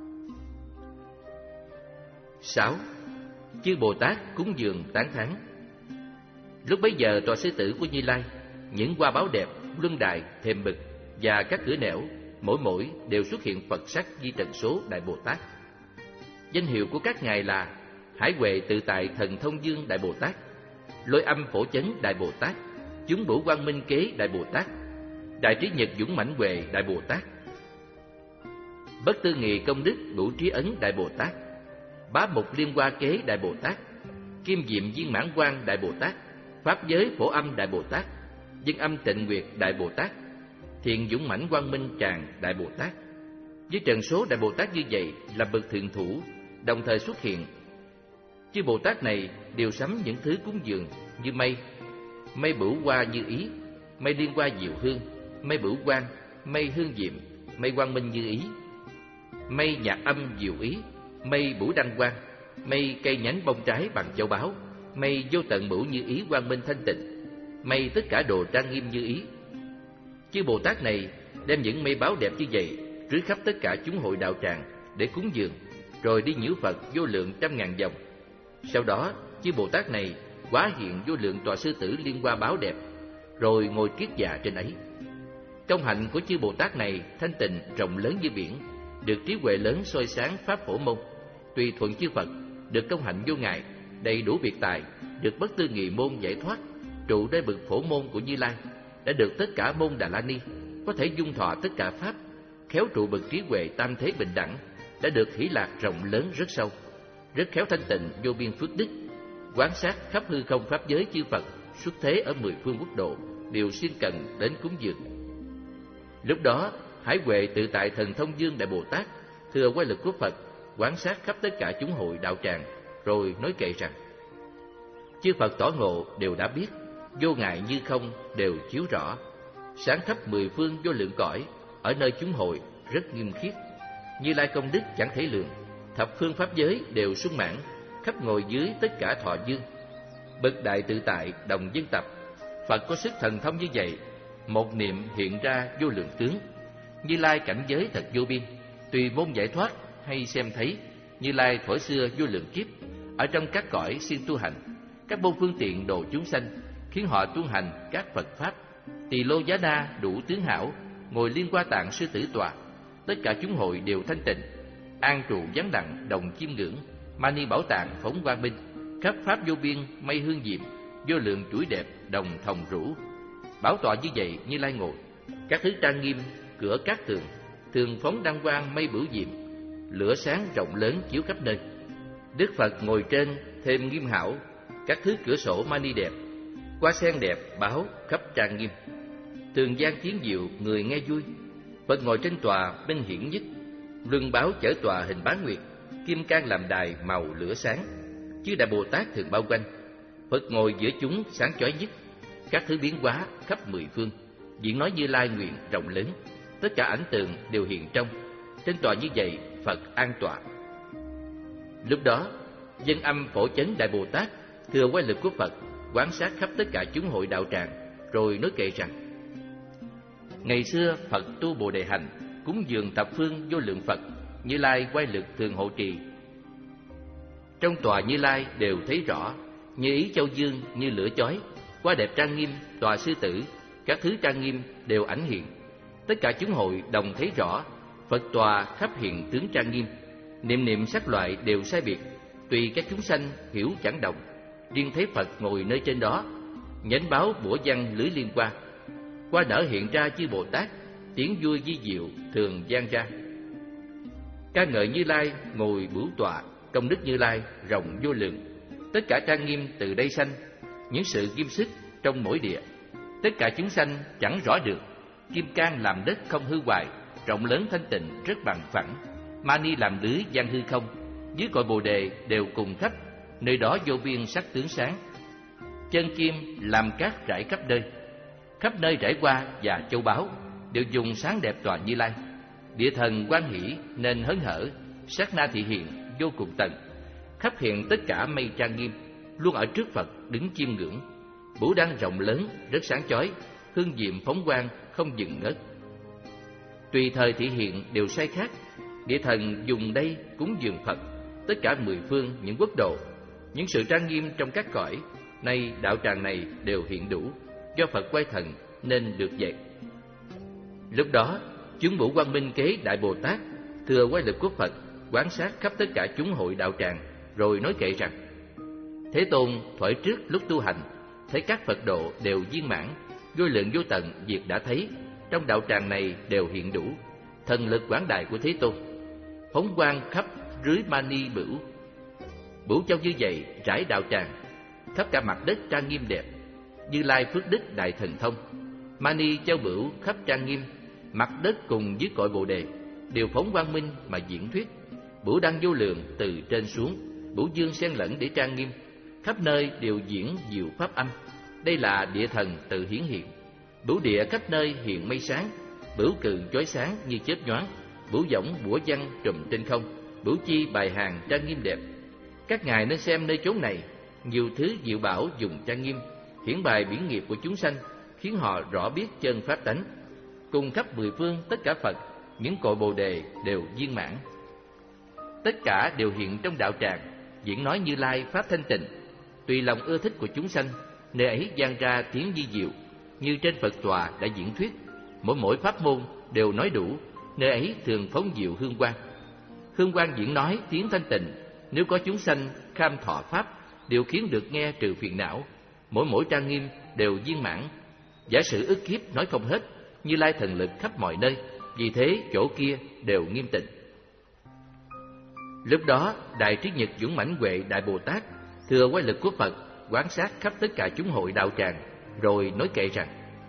Sáu. Chư Bồ Tát cúng dường tán thán. Lúc bấy giờ tòa sư tử của Như Lai, những hoa báo đẹp, luân đài, thềm bực và các cửa nẻo, mỗi mỗi đều xuất hiện Phật sắc di trần số Đại Bồ Tát. Danh hiệu của các ngài là Hải Huệ Tự Tại Thần Thông Dương Đại Bồ Tát, Lôi Âm Phổ Chấn Đại Bồ Tát, Chúng Bửu Quang Minh Kế Đại Bồ Tát, Đại Trí Nhật Dũng Mãnh Huệ Đại Bồ Tát, Bất Tư Nghị Công Đức Đủ Trí Ấn Đại Bồ Tát, Bá Mục Liên Hoa Kế Đại Bồ Tát, Kim Diệm Viên Mãn Quang Đại Bồ Tát, Pháp Giới Phổ Âm Đại Bồ Tát, Dân Âm Tịnh Nguyệt Đại Bồ Tát, Thiện Dũng Mãnh Quang Minh Tràng Đại Bồ Tát. Với trần số Đại Bồ Tát như vậy là bậc thượng thủ, đồng thời xuất hiện. Chư Bồ Tát này đều sắm những thứ cúng dường như mây, mây bửu hoa như ý, mây liên hoa diệu hương, mây bửu quang, mây hương diệm, mây quang minh như ý, mây nhạc âm diệu ý, mây bửu đăng quang, mây cây nhánh bông trái bằng châu báu, mây vô tận bửu như ý quang minh thanh tịnh, may tất cả đồ trang nghiêm như ý. Chư Bồ Tát này đem những mây báo đẹp như vậy rưới khắp tất cả chúng hội đạo tràng để cúng dường, rồi đi nhiễu Phật vô lượng trăm ngàn vòng. Sau đó, chư Bồ Tát này hóa hiện vô lượng tọa sư tử liên hoa báo đẹp, rồi ngồi kiết dạ trên ấy. Công hạnh của chư Bồ Tát này thanh tịnh rộng lớn như biển, được trí huệ lớn soi sáng pháp phổ môn, tùy thuận chư Phật, được công hạnh vô ngại, đầy đủ biệt tài, được bất tư nghị môn giải thoát, trụ nơi bậc phổ môn của Như Lai, đã được tất cả môn Đà La Ni, có thể dung thọ tất cả pháp, khéo trụ bậc trí huệ tam thế bình đẳng, đã được hỷ lạc rộng lớn rất sâu, rất khéo thanh tịnh vô biên phước đức, quán sát khắp hư không pháp giới chư Phật xuất thế ở mười phương quốc độ đều xin cần đến cúng dường. Lúc đó, Hải Huệ tự tại thần thông dương đại Bồ Tát thừa quay lực của Phật quán sát khắp tất cả chúng hội đạo tràng, rồi nói kệ rằng: chư Phật tỏ ngộ đều đã biết, vô ngại như không đều chiếu rõ, sáng khắp mười phương vô lượng cõi, ở nơi chúng hội rất nghiêm khiết. Như Lai công đức chẳng thể lường, thập phương pháp giới đều sung mãn, khắp ngồi dưới tất cả thọ dương. Bậc đại tự tại đồng dân tập, Phật có sức thần thông như vậy, một niệm hiện ra vô lượng tướng. Như Lai cảnh giới thật vô biên, tùy môn giải thoát hay xem thấy. Như Lai thuở xưa vô lượng kiếp, ở trong các cõi xin tu hành, các môn phương tiện độ chúng sanh, khiến họ tu hành các Phật pháp. Tỳ Lô Giá Na đủ tướng hảo, ngồi liên hoa tạng sư tử tọa, tất cả chúng hội đều thanh tịnh, an trụ vắng lặng đồng chiêm ngưỡng. Mani Bảo Tạng phóng quang minh, khắp pháp vô biên mây hương diệm, vô lượng chuỗi đẹp đồng thòng rũ. Bảo tọa như vậy Như Lai ngồi, các thứ trang nghiêm, cửa các tường thường phóng đăng quang mây bửu diệm, lửa sáng rộng lớn chiếu khắp nơi. Đức Phật ngồi trên thêm nghiêm hảo, các thứ cửa sổ mani đẹp, hoa sen đẹp báo khắp trang nghiêm, tường gian chiến diệu người nghe vui. Phật ngồi trên tòa minh hiển nhất, luân báo chở tòa hình bán nguyệt, kim cang làm đài màu lửa sáng. Chư Đại Bồ Tát thường bao quanh, Phật ngồi giữa chúng sáng chói nhất, các thứ biến hóa khắp mười phương, diễn nói Như Lai nguyện rộng lớn, tất cả ảnh tượng đều hiện trong. Trên tòa như vậy Phật an tọa. Lúc đó dân âm Phổ Chấn Đại Bồ Tát thừa quay lực của Phật quán sát khắp tất cả chúng hội đạo tràng, rồi nói kệ rằng: ngày xưa Phật tu Bồ Đề hành, cúng dường thập phương vô lượng Phật, Như Lai quay lực thường hộ trì. Trong tòa Như Lai đều thấy rõ, như ý châu dương như lửa chói, quá đẹp trang nghiêm tòa sư tử, các thứ trang nghiêm đều ảnh hiện. Tất cả chúng hội đồng thấy rõ, Phật tòa khắp hiện tướng trang nghiêm, niệm niệm sắc loại đều sai biệt, tùy các chúng sanh hiểu chẳng đồng. Riêng thấy Phật ngồi nơi trên đó, nhánh báo bủa văn lưới liên hoa, qua nở hiện ra chư Bồ Tát, tiếng vui di diệu thường vang ra. Ca ngợi Như Lai ngồi bửu tọa, công đức Như Lai rộng vô lượng, tất cả trang nghiêm từ đây sanh, những sự nghiêm sức trong mỗi địa, tất cả chúng sanh chẳng rõ được. Kim cang làm đất không hư hoại, rộng lớn thanh tịnh rất bằng phẳng. Mani làm lưới giăng hư không, dưới cội Bồ Đề đều cùng khắp, nơi đó vô biên sắc tướng sáng. Chân kim làm cát rải khắp nơi, khắp nơi rải qua và châu báu đều dùng sáng đẹp tòa Như Lai. Địa thần hoan hỷ nên hớn hở, sát na thị hiện vô cùng tận, khắp hiện tất cả mây trang nghiêm, luôn ở trước Phật đứng chiêm ngưỡng. Bửu đăng rộng lớn rất sáng chói, hương diệm phóng quang không dừng ngớt. Tùy thời thị hiện đều sai khác, địa thần dùng đây cúng dường Phật, tất cả mười phương những quốc độ, những sự trang nghiêm trong các cõi. Nay đạo tràng này đều hiện đủ, do Phật quay thần nên được vậy. Lúc đó chúng Bửu Quang Minh kế Đại Bồ Tát thừa quay lực của Phật quán sát khắp tất cả chúng hội đạo tràng, rồi nói kệ rằng: Thế Tôn thuở trước lúc tu hành, thấy các Phật độ đều viên mãn, vô lượng vô tận việc đã thấy, trong đạo tràng này đều hiện đủ. Thần lực quảng đại của Thế Tôn phóng quang khắp rưới mani bửu, bửu châu như vậy rải đạo tràng, khắp cả mặt đất trang nghiêm đẹp. Như Lai phước đức đại thần thông, mani châu bửu khắp trang nghiêm, mặt đất cùng dưới cội Bồ Đề đều phóng quang minh mà diễn thuyết. Bửu đăng vô lượng từ trên xuống, bửu dương xen lẫn để trang nghiêm, khắp nơi đều diễn diệu pháp âm. Đây là địa thần tự hiển hiện. Bửu địa khắp nơi hiện mây sáng, bửu cừ chói sáng như chớp nhoáng, bửu võng bủa văn trùm trên không, bửu chi bài hàng trang nghiêm đẹp. Các ngài nên xem nơi chốn này, nhiều thứ diệu bảo dùng trang nghiêm, hiển bày biển nghiệp của chúng sanh, khiến họ rõ biết chân pháp tánh. Cùng khắp mười phương tất cả Phật, những cội Bồ đề đều viên mãn. Tất cả đều hiện trong đạo tràng, diễn nói Như Lai pháp thanh tịnh, tùy lòng ưa thích của chúng sanh, nơi ấy vang ra tiếng vi diệu, như trên Phật tọa đã diễn thuyết. Mỗi mỗi pháp môn đều nói đủ, nơi ấy thường phóng diệu hương quang. Hương quang diễn nói tiếng thanh tịnh, nếu có chúng sanh kham thọ pháp, đều khiến được nghe trừ phiền não. Mỗi mỗi trang nghiêm đều viên mãn. Giả sử ức kiếp nói không hết, Như Lai thần lực khắp mọi nơi, vì thế chỗ kia đều nghiêm tịnh. Lúc đó Đại Trí Nhật Dũng Mãnh Huệ Đại Bồ Tát thừa quay lực của Phật, quán sát khắp tất cả chúng hội đạo tràng, rồi nói kệ rằng: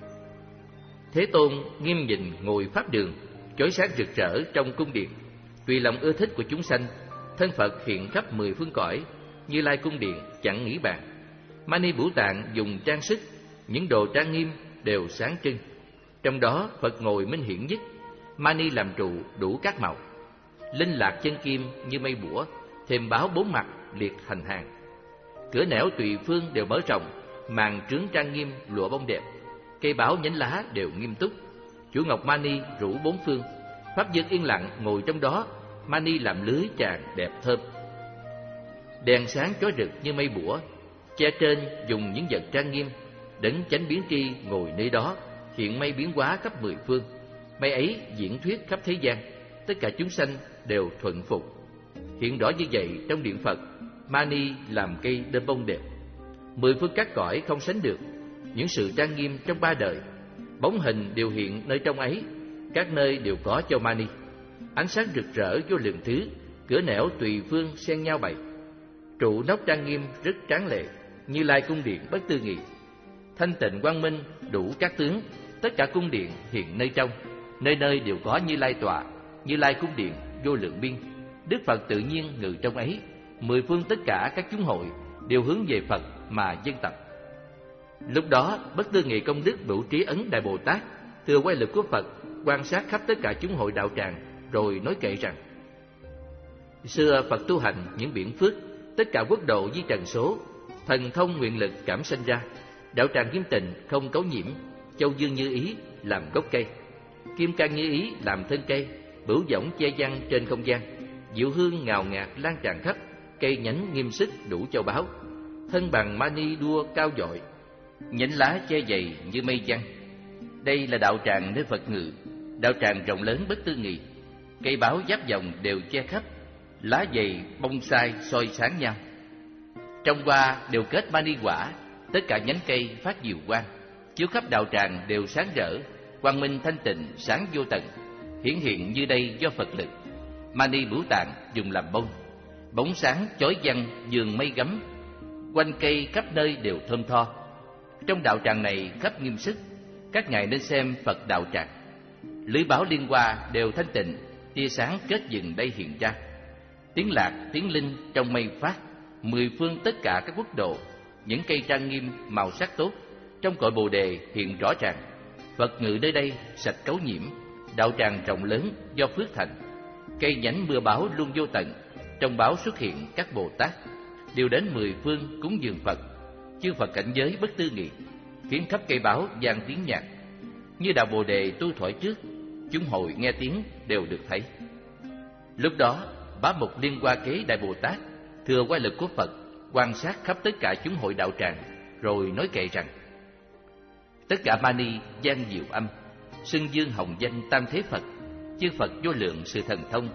Thế Tôn nghiêm nhìn ngồi pháp đường, chói sáng rực rỡ trong cung điện, tùy lòng ưa thích của chúng sanh, thân Phật hiện khắp mười phương cõi. Như Lai cung điện chẳng nghĩ bàn. Mani Bửu Tạng dùng trang sức, những đồ trang nghiêm đều sáng trưng. Trong đó Phật ngồi minh hiển nhất, Mani làm trụ đủ các màu. Linh lạc chân kim như mây bủa, thêm báo bốn mặt liệt hành hàng. Cửa nẻo tùy phương đều mở rộng, màn trướng trang nghiêm lụa bông đẹp. Cây báo nhánh lá đều nghiêm túc. Chủ ngọc Mani rủ bốn phương, pháp dân yên lặng ngồi trong đó. Mani làm lưới tràng đẹp thơm. Đèn sáng chói rực như mây bủa, che trên dùng những vật trang nghiêm. Đấng chánh biến tri ngồi nơi đó, hiện mây biến hóa khắp mười phương. Mây ấy diễn thuyết khắp thế gian, tất cả chúng sanh đều thuận phục. Hiện rõ như vậy trong điện Phật, Mani làm cây đơm bông đẹp. Mười phương các cõi không sánh được, những sự trang nghiêm trong ba đời. Bóng hình đều hiện nơi trong ấy, các nơi đều có cho Mani. Ánh sáng rực rỡ vô lượng thứ, cửa nẻo tùy phương xen nhau bày. Trụ nóc trang nghiêm rất tráng lệ, Như Lai cung điện bất tư nghị. Thanh tịnh quang minh đủ các tướng, tất cả cung điện hiện nơi trong. Nơi nơi đều có Như Lai tọa, Như Lai cung điện vô lượng biên. Đức Phật tự nhiên ngự trong ấy. Mười phương tất cả các chúng hội đều hướng về Phật mà dân tập. Lúc đó bất tư nghị công đức Bửu Trí Ấn Đại Bồ Tát thừa quay lực của Phật, quan sát khắp tất cả chúng hội đạo tràng, rồi nói kệ rằng: Xưa Phật tu hành những biển phước, tất cả quốc độ di trần số, thần thông nguyện lực cảm sinh ra. Đạo tràng nghiêm tịnh không cấu nhiễm, châu dương như ý làm gốc cây, kim cang như ý làm thân cây, bửu võng che văng trên không gian, diệu hương ngào ngạt lan tràn khắp, cây nhánh nghiêm sức đủ châu báu. Thân bằng Mani đua cao dội, nhánh lá che dày như mây giăng. Đây là đạo tràng nơi Phật ngự, đạo tràng rộng lớn bất tư nghị. Cây báo giáp vòng đều che khắp, lá dày bông sai soi sáng nhau. Trong hoa đều kết Mani quả, tất cả nhánh cây phát diệu quang, chiếu khắp đạo tràng đều sáng rỡ, quang minh thanh tịnh sáng vô tận. Hiển hiện như đây do Phật lực. Mani Bửu Tạng dùng làm bông, bóng sáng chói văng dường mây gấm. Quanh cây khắp nơi đều thơm tho. Trong đạo tràng này khắp nghiêm sức, các ngài nên xem Phật đạo tràng. Lưới báo liên hoa đều thanh tịnh, tia sáng kết dừng đây hiện ra. Tiếng lạc, tiếng linh trong mây phát, mười phương tất cả các quốc độ, những cây trang nghiêm màu sắc tốt, trong cội Bồ đề hiện rõ ràng. Phật ngự nơi đây sạch cấu nhiễm, đạo tràng rộng lớn do phước thành. Cây nhánh mưa báo luôn vô tận, trong báo xuất hiện các Bồ Tát, đều đến mười phương cúng dường Phật. Chư Phật cảnh giới bất tư nghị, khiến khắp cây báo vang tiếng nhạc. Như đạo Bồ đề tu thoại trước, chúng hội nghe tiếng đều được thấy. Lúc đó Bá Mục Liên Hoa Kế Đại Bồ Tát thừa quay lực của Phật, quan sát khắp tất cả chúng hội đạo tràng, rồi nói kệ rằng: Tất cả Mani gian diệu âm, xưng dương hồng danh tam thế Phật, chư Phật vô lượng sự thần thông.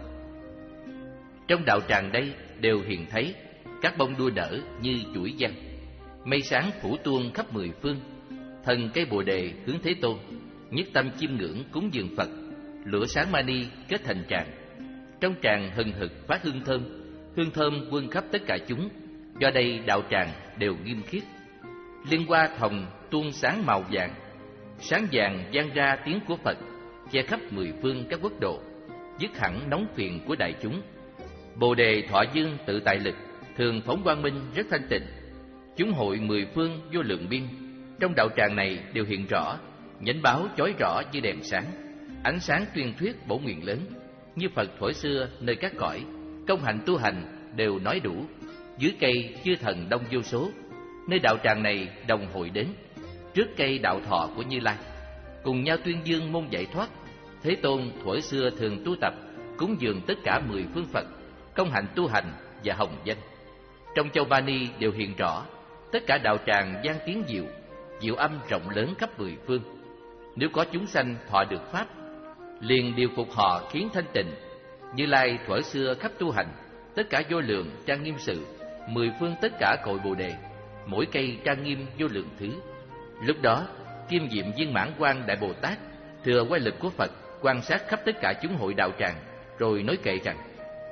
Trong đạo tràng đây đều hiện thấy, các bông đua nở như chuỗi văn, mây sáng phủ tuôn khắp mười phương. Thần cây Bồ đề hướng Thế Tôn, nhất tâm chiêm ngưỡng cúng dường Phật. Lửa sáng Mani kết thành tràng, trong tràng hừng hực phát hương thơm, hương thơm vương khắp tất cả chúng. Do đây đạo tràng đều nghiêm khiết. Liên hoa thòng tuôn sáng màu vàng, sáng vàng vang ra tiếng của Phật, che khắp mười phương các quốc độ, dứt hẳn nóng phiền của đại chúng. Bồ đề thọ dương tự tại lực, thường phóng quang minh rất thanh tịnh. Chúng hội mười phương vô lượng biên, trong đạo tràng này đều hiện rõ, nhánh báo chói rõ như đèn sáng, ánh sáng tuyên thuyết bổ nguyện lớn. Như Phật thuở xưa nơi các cõi, công hạnh tu hành đều nói đủ. Dưới cây chư thần đông vô số, nơi đạo tràng này đồng hội đến trước cây đạo thọ của Như Lai, cùng nhau tuyên dương môn giải thoát. Thế Tôn thuở xưa thường tu tập cúng dường tất cả mười phương Phật, công hạnh tu hành và hồng danh. Trong châu Mani đều hiện rõ tất cả đạo tràng vang tiếng diệu, diệu âm rộng lớn khắp mười phương. Nếu có chúng sanh thọ được pháp, liền điều phục họ khiến thanh tịnh. Như Lai thuở xưa khắp tu hành tất cả vô lượng trang nghiêm sự, mười phương tất cả cội Bồ đề, mỗi cây trang nghiêm vô lượng thứ. Lúc đó Kim Diệm Viên Mãn Quang Đại Bồ Tát thừa quay lực của Phật, quan sát khắp tất cả chúng hội đạo tràng, rồi nói kệ rằng: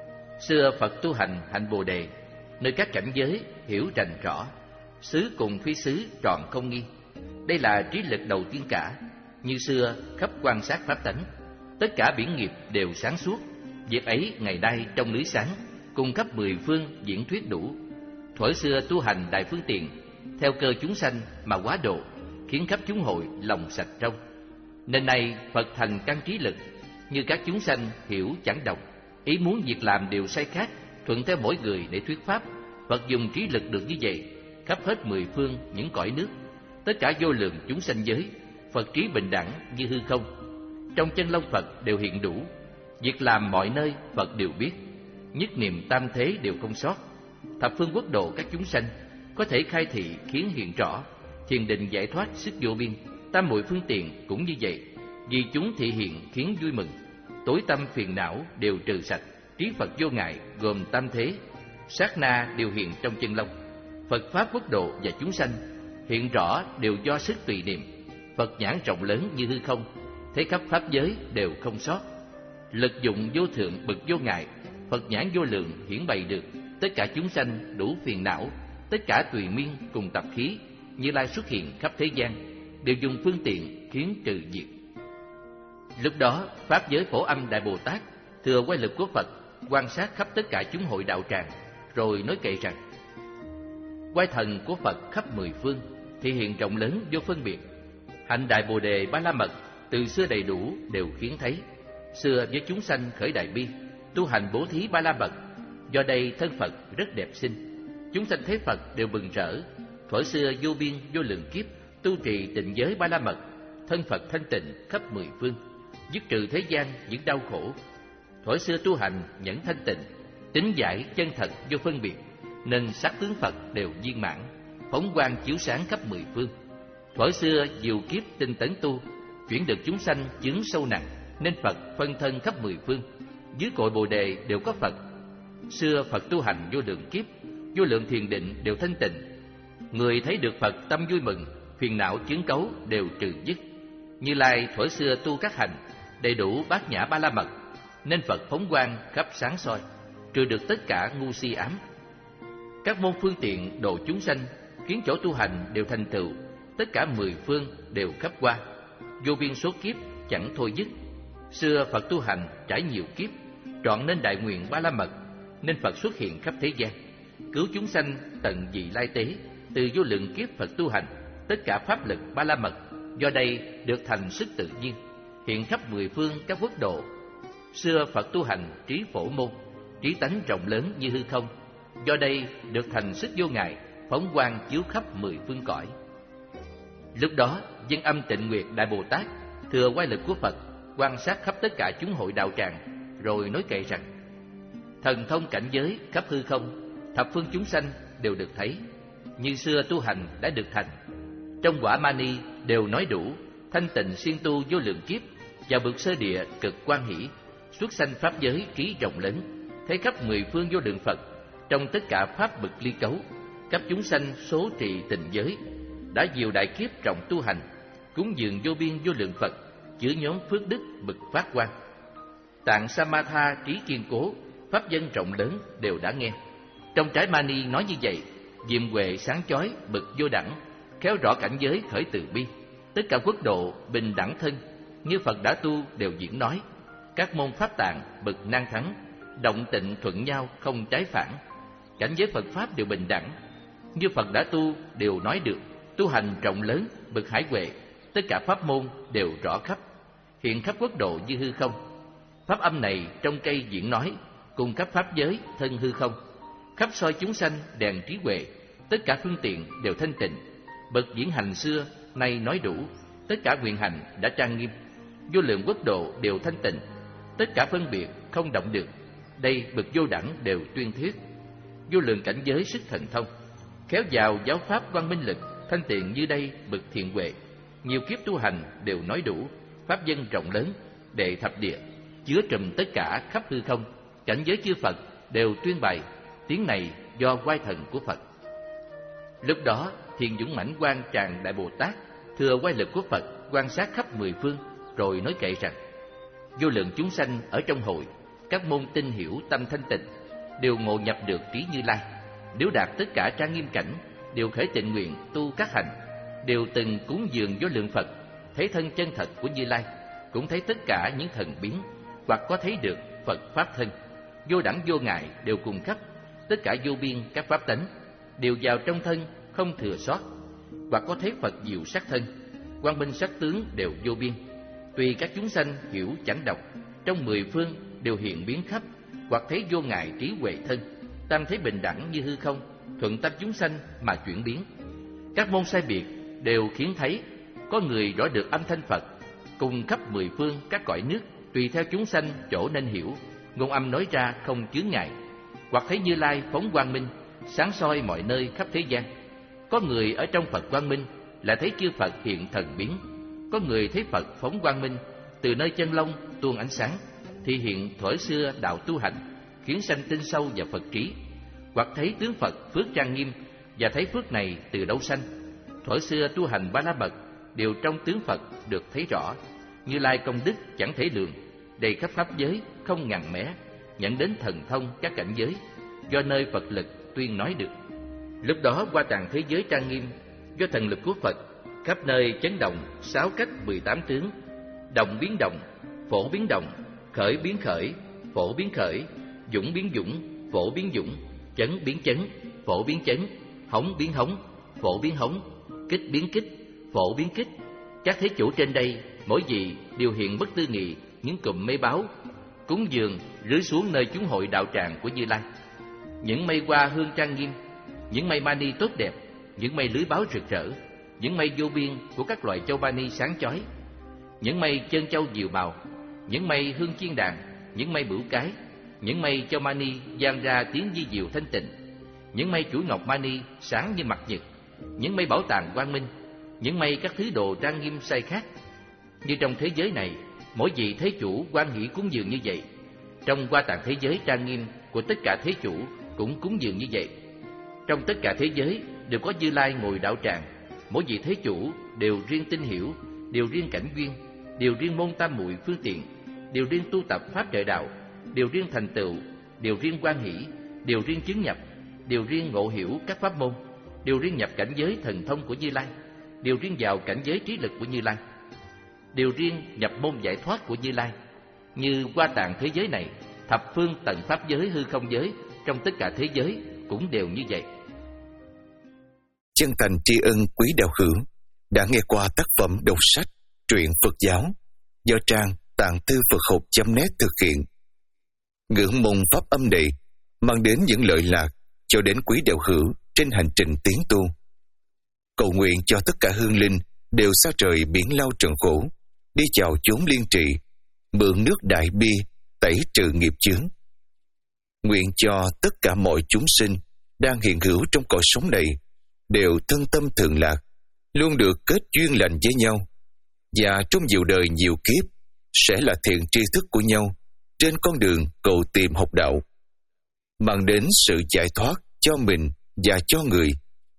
xưa Phật tu hành hạnh Bồ đề, nơi các cảnh giới hiểu rành rõ, xứ cùng phi xứ trọn không nghi. Đây là trí lực đầu tiên cả. Như xưa khắp quan sát pháp tánh, tất cả biển nghiệp đều sáng suốt. Việc ấy ngày nay trong lưới sáng, cùng khắp mười phương diễn thuyết đủ. Thuở xưa tu hành đại phương tiện, theo cơ chúng sanh mà hóa độ, khiến khắp chúng hội lòng sạch trong. Nên nay Phật thành căn trí lực, như các chúng sanh hiểu chẳng đồng, ý muốn việc làm đều sai khác, thuận theo mỗi người để thuyết pháp. Phật dùng trí lực được như vậy, khắp hết mười phương những cõi nước, tất cả vô lượng chúng sanh giới, Phật trí bình đẳng như hư không. Trong chân long Phật đều hiện đủ, việc làm mọi nơi Phật đều biết, nhất niệm tam thế đều không sót. Thập phương quốc độ các chúng sanh có thể khai thị khiến hiện rõ, thiền định giải thoát sức vô biên. Tam muội phương tiện cũng như vậy, vì chúng thị hiện khiến vui mừng. Tối tâm phiền não đều trừ sạch, trí Phật vô ngại gồm tam thế, sát na đều hiện trong chân long. Phật pháp quốc độ và chúng sanh hiện rõ đều do sức tùy niệm. Phật nhãn rộng lớn như hư không, thấy khắp pháp giới đều không sót. Lực dụng vô thượng bậc vô ngại, Phật nhãn vô lượng hiển bày được tất cả chúng sanh đủ phiền não, tất cả tùy miên cùng tập khí. Như Lai xuất hiện khắp thế gian, đều dùng phương tiện khiến trừ diệt. Lúc đó pháp giới Phổ Âm Đại Bồ Tát thừa quay lực của Phật, quan sát khắp tất cả chúng hội đạo tràng, rồi nói kệ rằng: quay thần của Phật khắp mười phương, thị hiện rộng lớn vô phân biệt. Hạnh Đại Bồ Đề Ba La Mật từ xưa đầy đủ đều khiến thấy. Xưa với chúng sanh khởi đại bi, tu hành bố thí Ba La Mật, do đây thân Phật rất đẹp xinh. Chúng sanh thấy Phật đều mừng rỡ. Thuở xưa vô biên vô lượng kiếp tu trì tịnh giới Ba La Mật, thân Phật thanh tịnh khắp mười phương, dứt trừ thế gian những đau khổ. Thuở xưa tu hành nhẫn thanh tịnh, tính giải chân thật vô phân biệt, nên sắc tướng Phật đều viên mãn, phóng quang chiếu sáng khắp mười phương. Thuở xưa diệu kiếp tinh tấn tu, chuyển được chúng sanh chứng sâu nặng, nên Phật phân thân khắp mười phương, dưới cội Bồ đề đều có Phật. Xưa Phật tu hành vô lượng kiếp, vô lượng thiền định đều thanh tịnh. Người thấy được Phật tâm vui mừng, phiền não chướng cấu đều trừ dứt. Như Lai thuở xưa tu các hành đầy đủ bát nhã Ba La Mật, nên Phật phóng quang khắp sáng soi, trừ được tất cả ngu si ám. Các môn phương tiện độ chúng sanh, khiến chỗ tu hành đều thành tựu, tất cả mười phương đều khắp qua, vô biên số kiếp chẳng thôi dứt. Xưa Phật tu hành trải nhiều kiếp, trọn nên đại nguyện Ba La Mật, nên Phật xuất hiện khắp thế gian, cứu chúng sanh tận vị lai tế. Từ vô lượng kiếp Phật tu hành, tất cả pháp lực Ba La Mật, do đây được thành sức tự nhiên, hiện khắp mười phương các quốc độ. Xưa Phật tu hành trí phổ môn, trí tánh rộng lớn như hư không, do đây được thành sức vô ngại, phóng quang chiếu khắp mười phương cõi. Lúc đó Dân Âm Tịnh Nguyệt Đại Bồ Tát thừa quay lực của Phật, quan sát khắp tất cả chúng hội đạo tràng, rồi nói kệ rằng: thần thông cảnh giới khắp hư không, thập phương chúng sanh đều được thấy. Như xưa tu hành đã được thành, trong quả mani đều nói đủ, thanh tịnh xuyên tu vô lượng kiếp, vào bậc sơ địa cực quan hỷ, xuất sanh pháp giới trí rộng lớn, thấy khắp mười phương vô lượng Phật, trong tất cả pháp bậc ly cấu, cấp chúng sanh số trì tịnh giới, đã nhiều đại kiếp trọng tu hành, cúng dường vô biên vô lượng Phật, chứa nhóm phước đức bậc phát quang. Tạng Samatha trí kiên cố, pháp dân rộng lớn đều đã nghe. Trong trái mani nói như vậy, diệm huệ sáng chói bậc vô đẳng, khéo rõ cảnh giới khởi từ bi, tất cả quốc độ bình đẳng thân, như Phật đã tu đều diễn nói. Các môn pháp tạng bậc nan thắng, động tịnh thuận nhau không trái phản, cảnh giới Phật pháp đều bình đẳng, như Phật đã tu đều nói được. Tu hành rộng lớn bậc hải huệ, tất cả pháp môn đều rõ khắp, hiện khắp quốc độ như hư không. Pháp âm này trong cây diễn nói, cùng khắp pháp giới thân hư không, khắp soi chúng sanh đèn trí huệ, tất cả phương tiện đều thanh tịnh. Bậc diễn hành xưa nay nói đủ, tất cả quyền hành đã trang nghiêm. Vô lượng quốc độ đều thanh tịnh, tất cả phân biệt không động được. Đây bậc vô đẳng đều tuyên thuyết. Vô lượng cảnh giới sức thần thông, khéo vào giáo pháp quang minh lực, thanh tiện như đây bậc thiện huệ. Nhiều kiếp tu hành đều nói đủ, pháp dân rộng lớn, đệ thập địa, chứa trùm tất cả khắp hư không. Cảnh giới chư Phật đều tuyên bày, tiếng này do oai thần của Phật. Lúc đó Thiền Dũng Mãnh Quan Tràng Đại Bồ Tát thừa oai lực của Phật quan sát khắp mười phương, rồi nói kệ rằng: vô lượng chúng sanh ở trong hội, các môn tinh hiểu tâm thanh tịnh, đều ngộ nhập được trí Như Lai. Nếu đạt tất cả trang nghiêm cảnh, đều khởi tịnh nguyện tu các hành, đều từng cúng dường vô lượng Phật, thấy thân chân thật của Như Lai, cũng thấy tất cả những thần biến, hoặc có thấy được Phật pháp thân, vô đẳng vô ngại đều cùng khắp, tất cả vô biên các pháp tánh đều vào trong thân không thừa sót, hoặc có thấy Phật diệu sắc thân, quang minh sắc tướng đều vô biên. Tùy các chúng sanh hiểu chẳng độc, trong mười phương đều hiện biến khắp, hoặc thấy vô ngại trí huệ thân, tam thấy bình đẳng như hư không, thuận tâm chúng sanh mà chuyển biến. Các môn sai biệt đều khiến thấy, có người rõ được âm thanh Phật, cùng khắp mười phương các cõi nước, tùy theo chúng sanh chỗ nên hiểu, ngôn âm nói ra không chướng ngại. Hoặc thấy Như Lai phóng quang minh, sáng soi mọi nơi khắp thế gian. Có người ở trong Phật quang minh là thấy chư Phật hiện thần biến. Có người thấy Phật phóng quang minh, từ nơi chân lông tuôn ánh sáng, thì hiện thuở xưa đạo tu hành, khiến sanh tin sâu vào Phật trí. Hoặc thấy tướng Phật phước trang nghiêm, và thấy phước này từ đâu sanh. Thuở xưa tu hành ba la mật, đều trong tướng Phật được thấy rõ. Như Lai công đức chẳng thể lường, đầy khắp pháp giới không ngàn mé, nhận đến thần thông các cảnh giới, do nơi Phật lực tuyên nói được. Lúc đó qua tàng thế giới trang nghiêm, do thần lực của Phật, khắp nơi chấn động sáu cách mười tám tướng, động biến động, phổ biến động, khởi biến khởi, phổ biến khởi, dũng biến dũng, phổ biến dũng, chấn biến chấn, phổ biến chấn, hống biến hống, phổ biến hống, kích biến kích, phổ biến kích. Các thế chủ trên đây mỗi vị đều hiện bất tư nghị những cụm mây báo, cúng dường rưới xuống nơi chúng hội đạo tràng của Như Lai. Những mây hoa hương trang nghiêm, những mây mani tốt đẹp, những mây lưới báo rực rỡ, những mây vô biên của các loại châu mani sáng chói, những mây chân châu diệu màu, những mây hương chiên đàn, những mây bửu cái, những mây châu mani vang ra tiếng di diệu thanh tịnh, những mây chuỗi ngọc mani sáng như mặt nhật, những mây bảo tàng quang minh, những mây các thứ đồ trang nghiêm sai khác. Như trong thế giới này, mỗi vị thế chủ hoan hỷ cúng dường như vậy, trong hoa tạng thế giới trang nghiêm của tất cả thế chủ cũng cúng dường như vậy. Trong tất cả thế giới đều có Như Lai ngồi đạo tràng, mỗi vị thế chủ đều riêng tinh hiểu, đều riêng cảnh duyên, đều riêng môn tam muội phương tiện, đều riêng tu tập pháp trợ đạo, đều riêng thành tựu, đều riêng hoan hỷ, đều riêng chứng nhập, đều riêng ngộ hiểu các pháp môn, đều riêng nhập cảnh giới thần thông của Như Lai, đều riêng vào cảnh giới trí lực của Như Lai, đều riêng nhập môn giải thoát của Như Lai. Như hoa tạng thế giới này, thập phương tận pháp giới hư không giới, trong tất cả thế giới cũng đều như vậy. Chân thành tri ân quý đạo hữu đã nghe qua tác phẩm đọc sách truyện Phật giáo do trang tạng thư Phật học chấm net thực hiện. Ngưỡng mong pháp âm này mang đến những lợi lạc cho đến quý đạo hữu trên hành trình tiến tu. Cầu nguyện cho tất cả hương linh đều xa trời biển lao trần khổ, đi chào chốn liên trị, mượn nước đại bi tẩy trừ nghiệp chướng. Nguyện cho tất cả mọi chúng sinh đang hiện hữu trong cõi sống này đều thân tâm thường lạc, luôn được kết duyên lành với nhau, và trong nhiều đời nhiều kiếp sẽ là thiện tri thức của nhau trên con đường cầu tìm học đạo, mang đến sự giải thoát cho mình và cho người.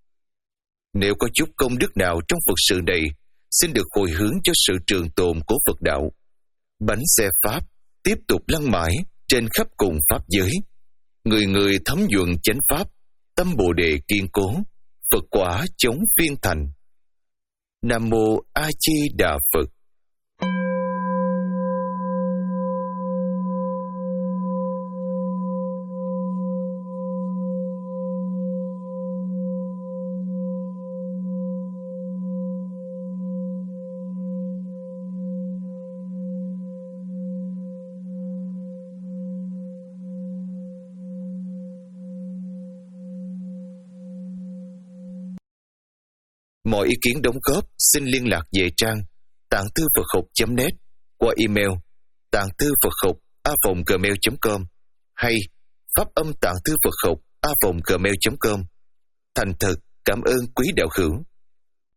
Nếu có chút công đức nào trong Phật sự này, xin được hồi hướng cho sự trường tồn của Phật đạo. Bánh xe Pháp tiếp tục lăn mãi trên khắp cùng Pháp giới. Người người thấm nhuận chánh Pháp, tâm Bồ Đề kiên cố, Phật quả chống phiên thành. Nam Mô A Di Đà Phật. Mọi ý kiến đóng góp xin liên lạc về trang tạng thư Phật học chấm net qua email tạng thư Phật học a vòng gmail chấm com hay pháp âm tạng thư Phật học a vòng gmail chấm com. Thành thật cảm ơn quý đạo hữu.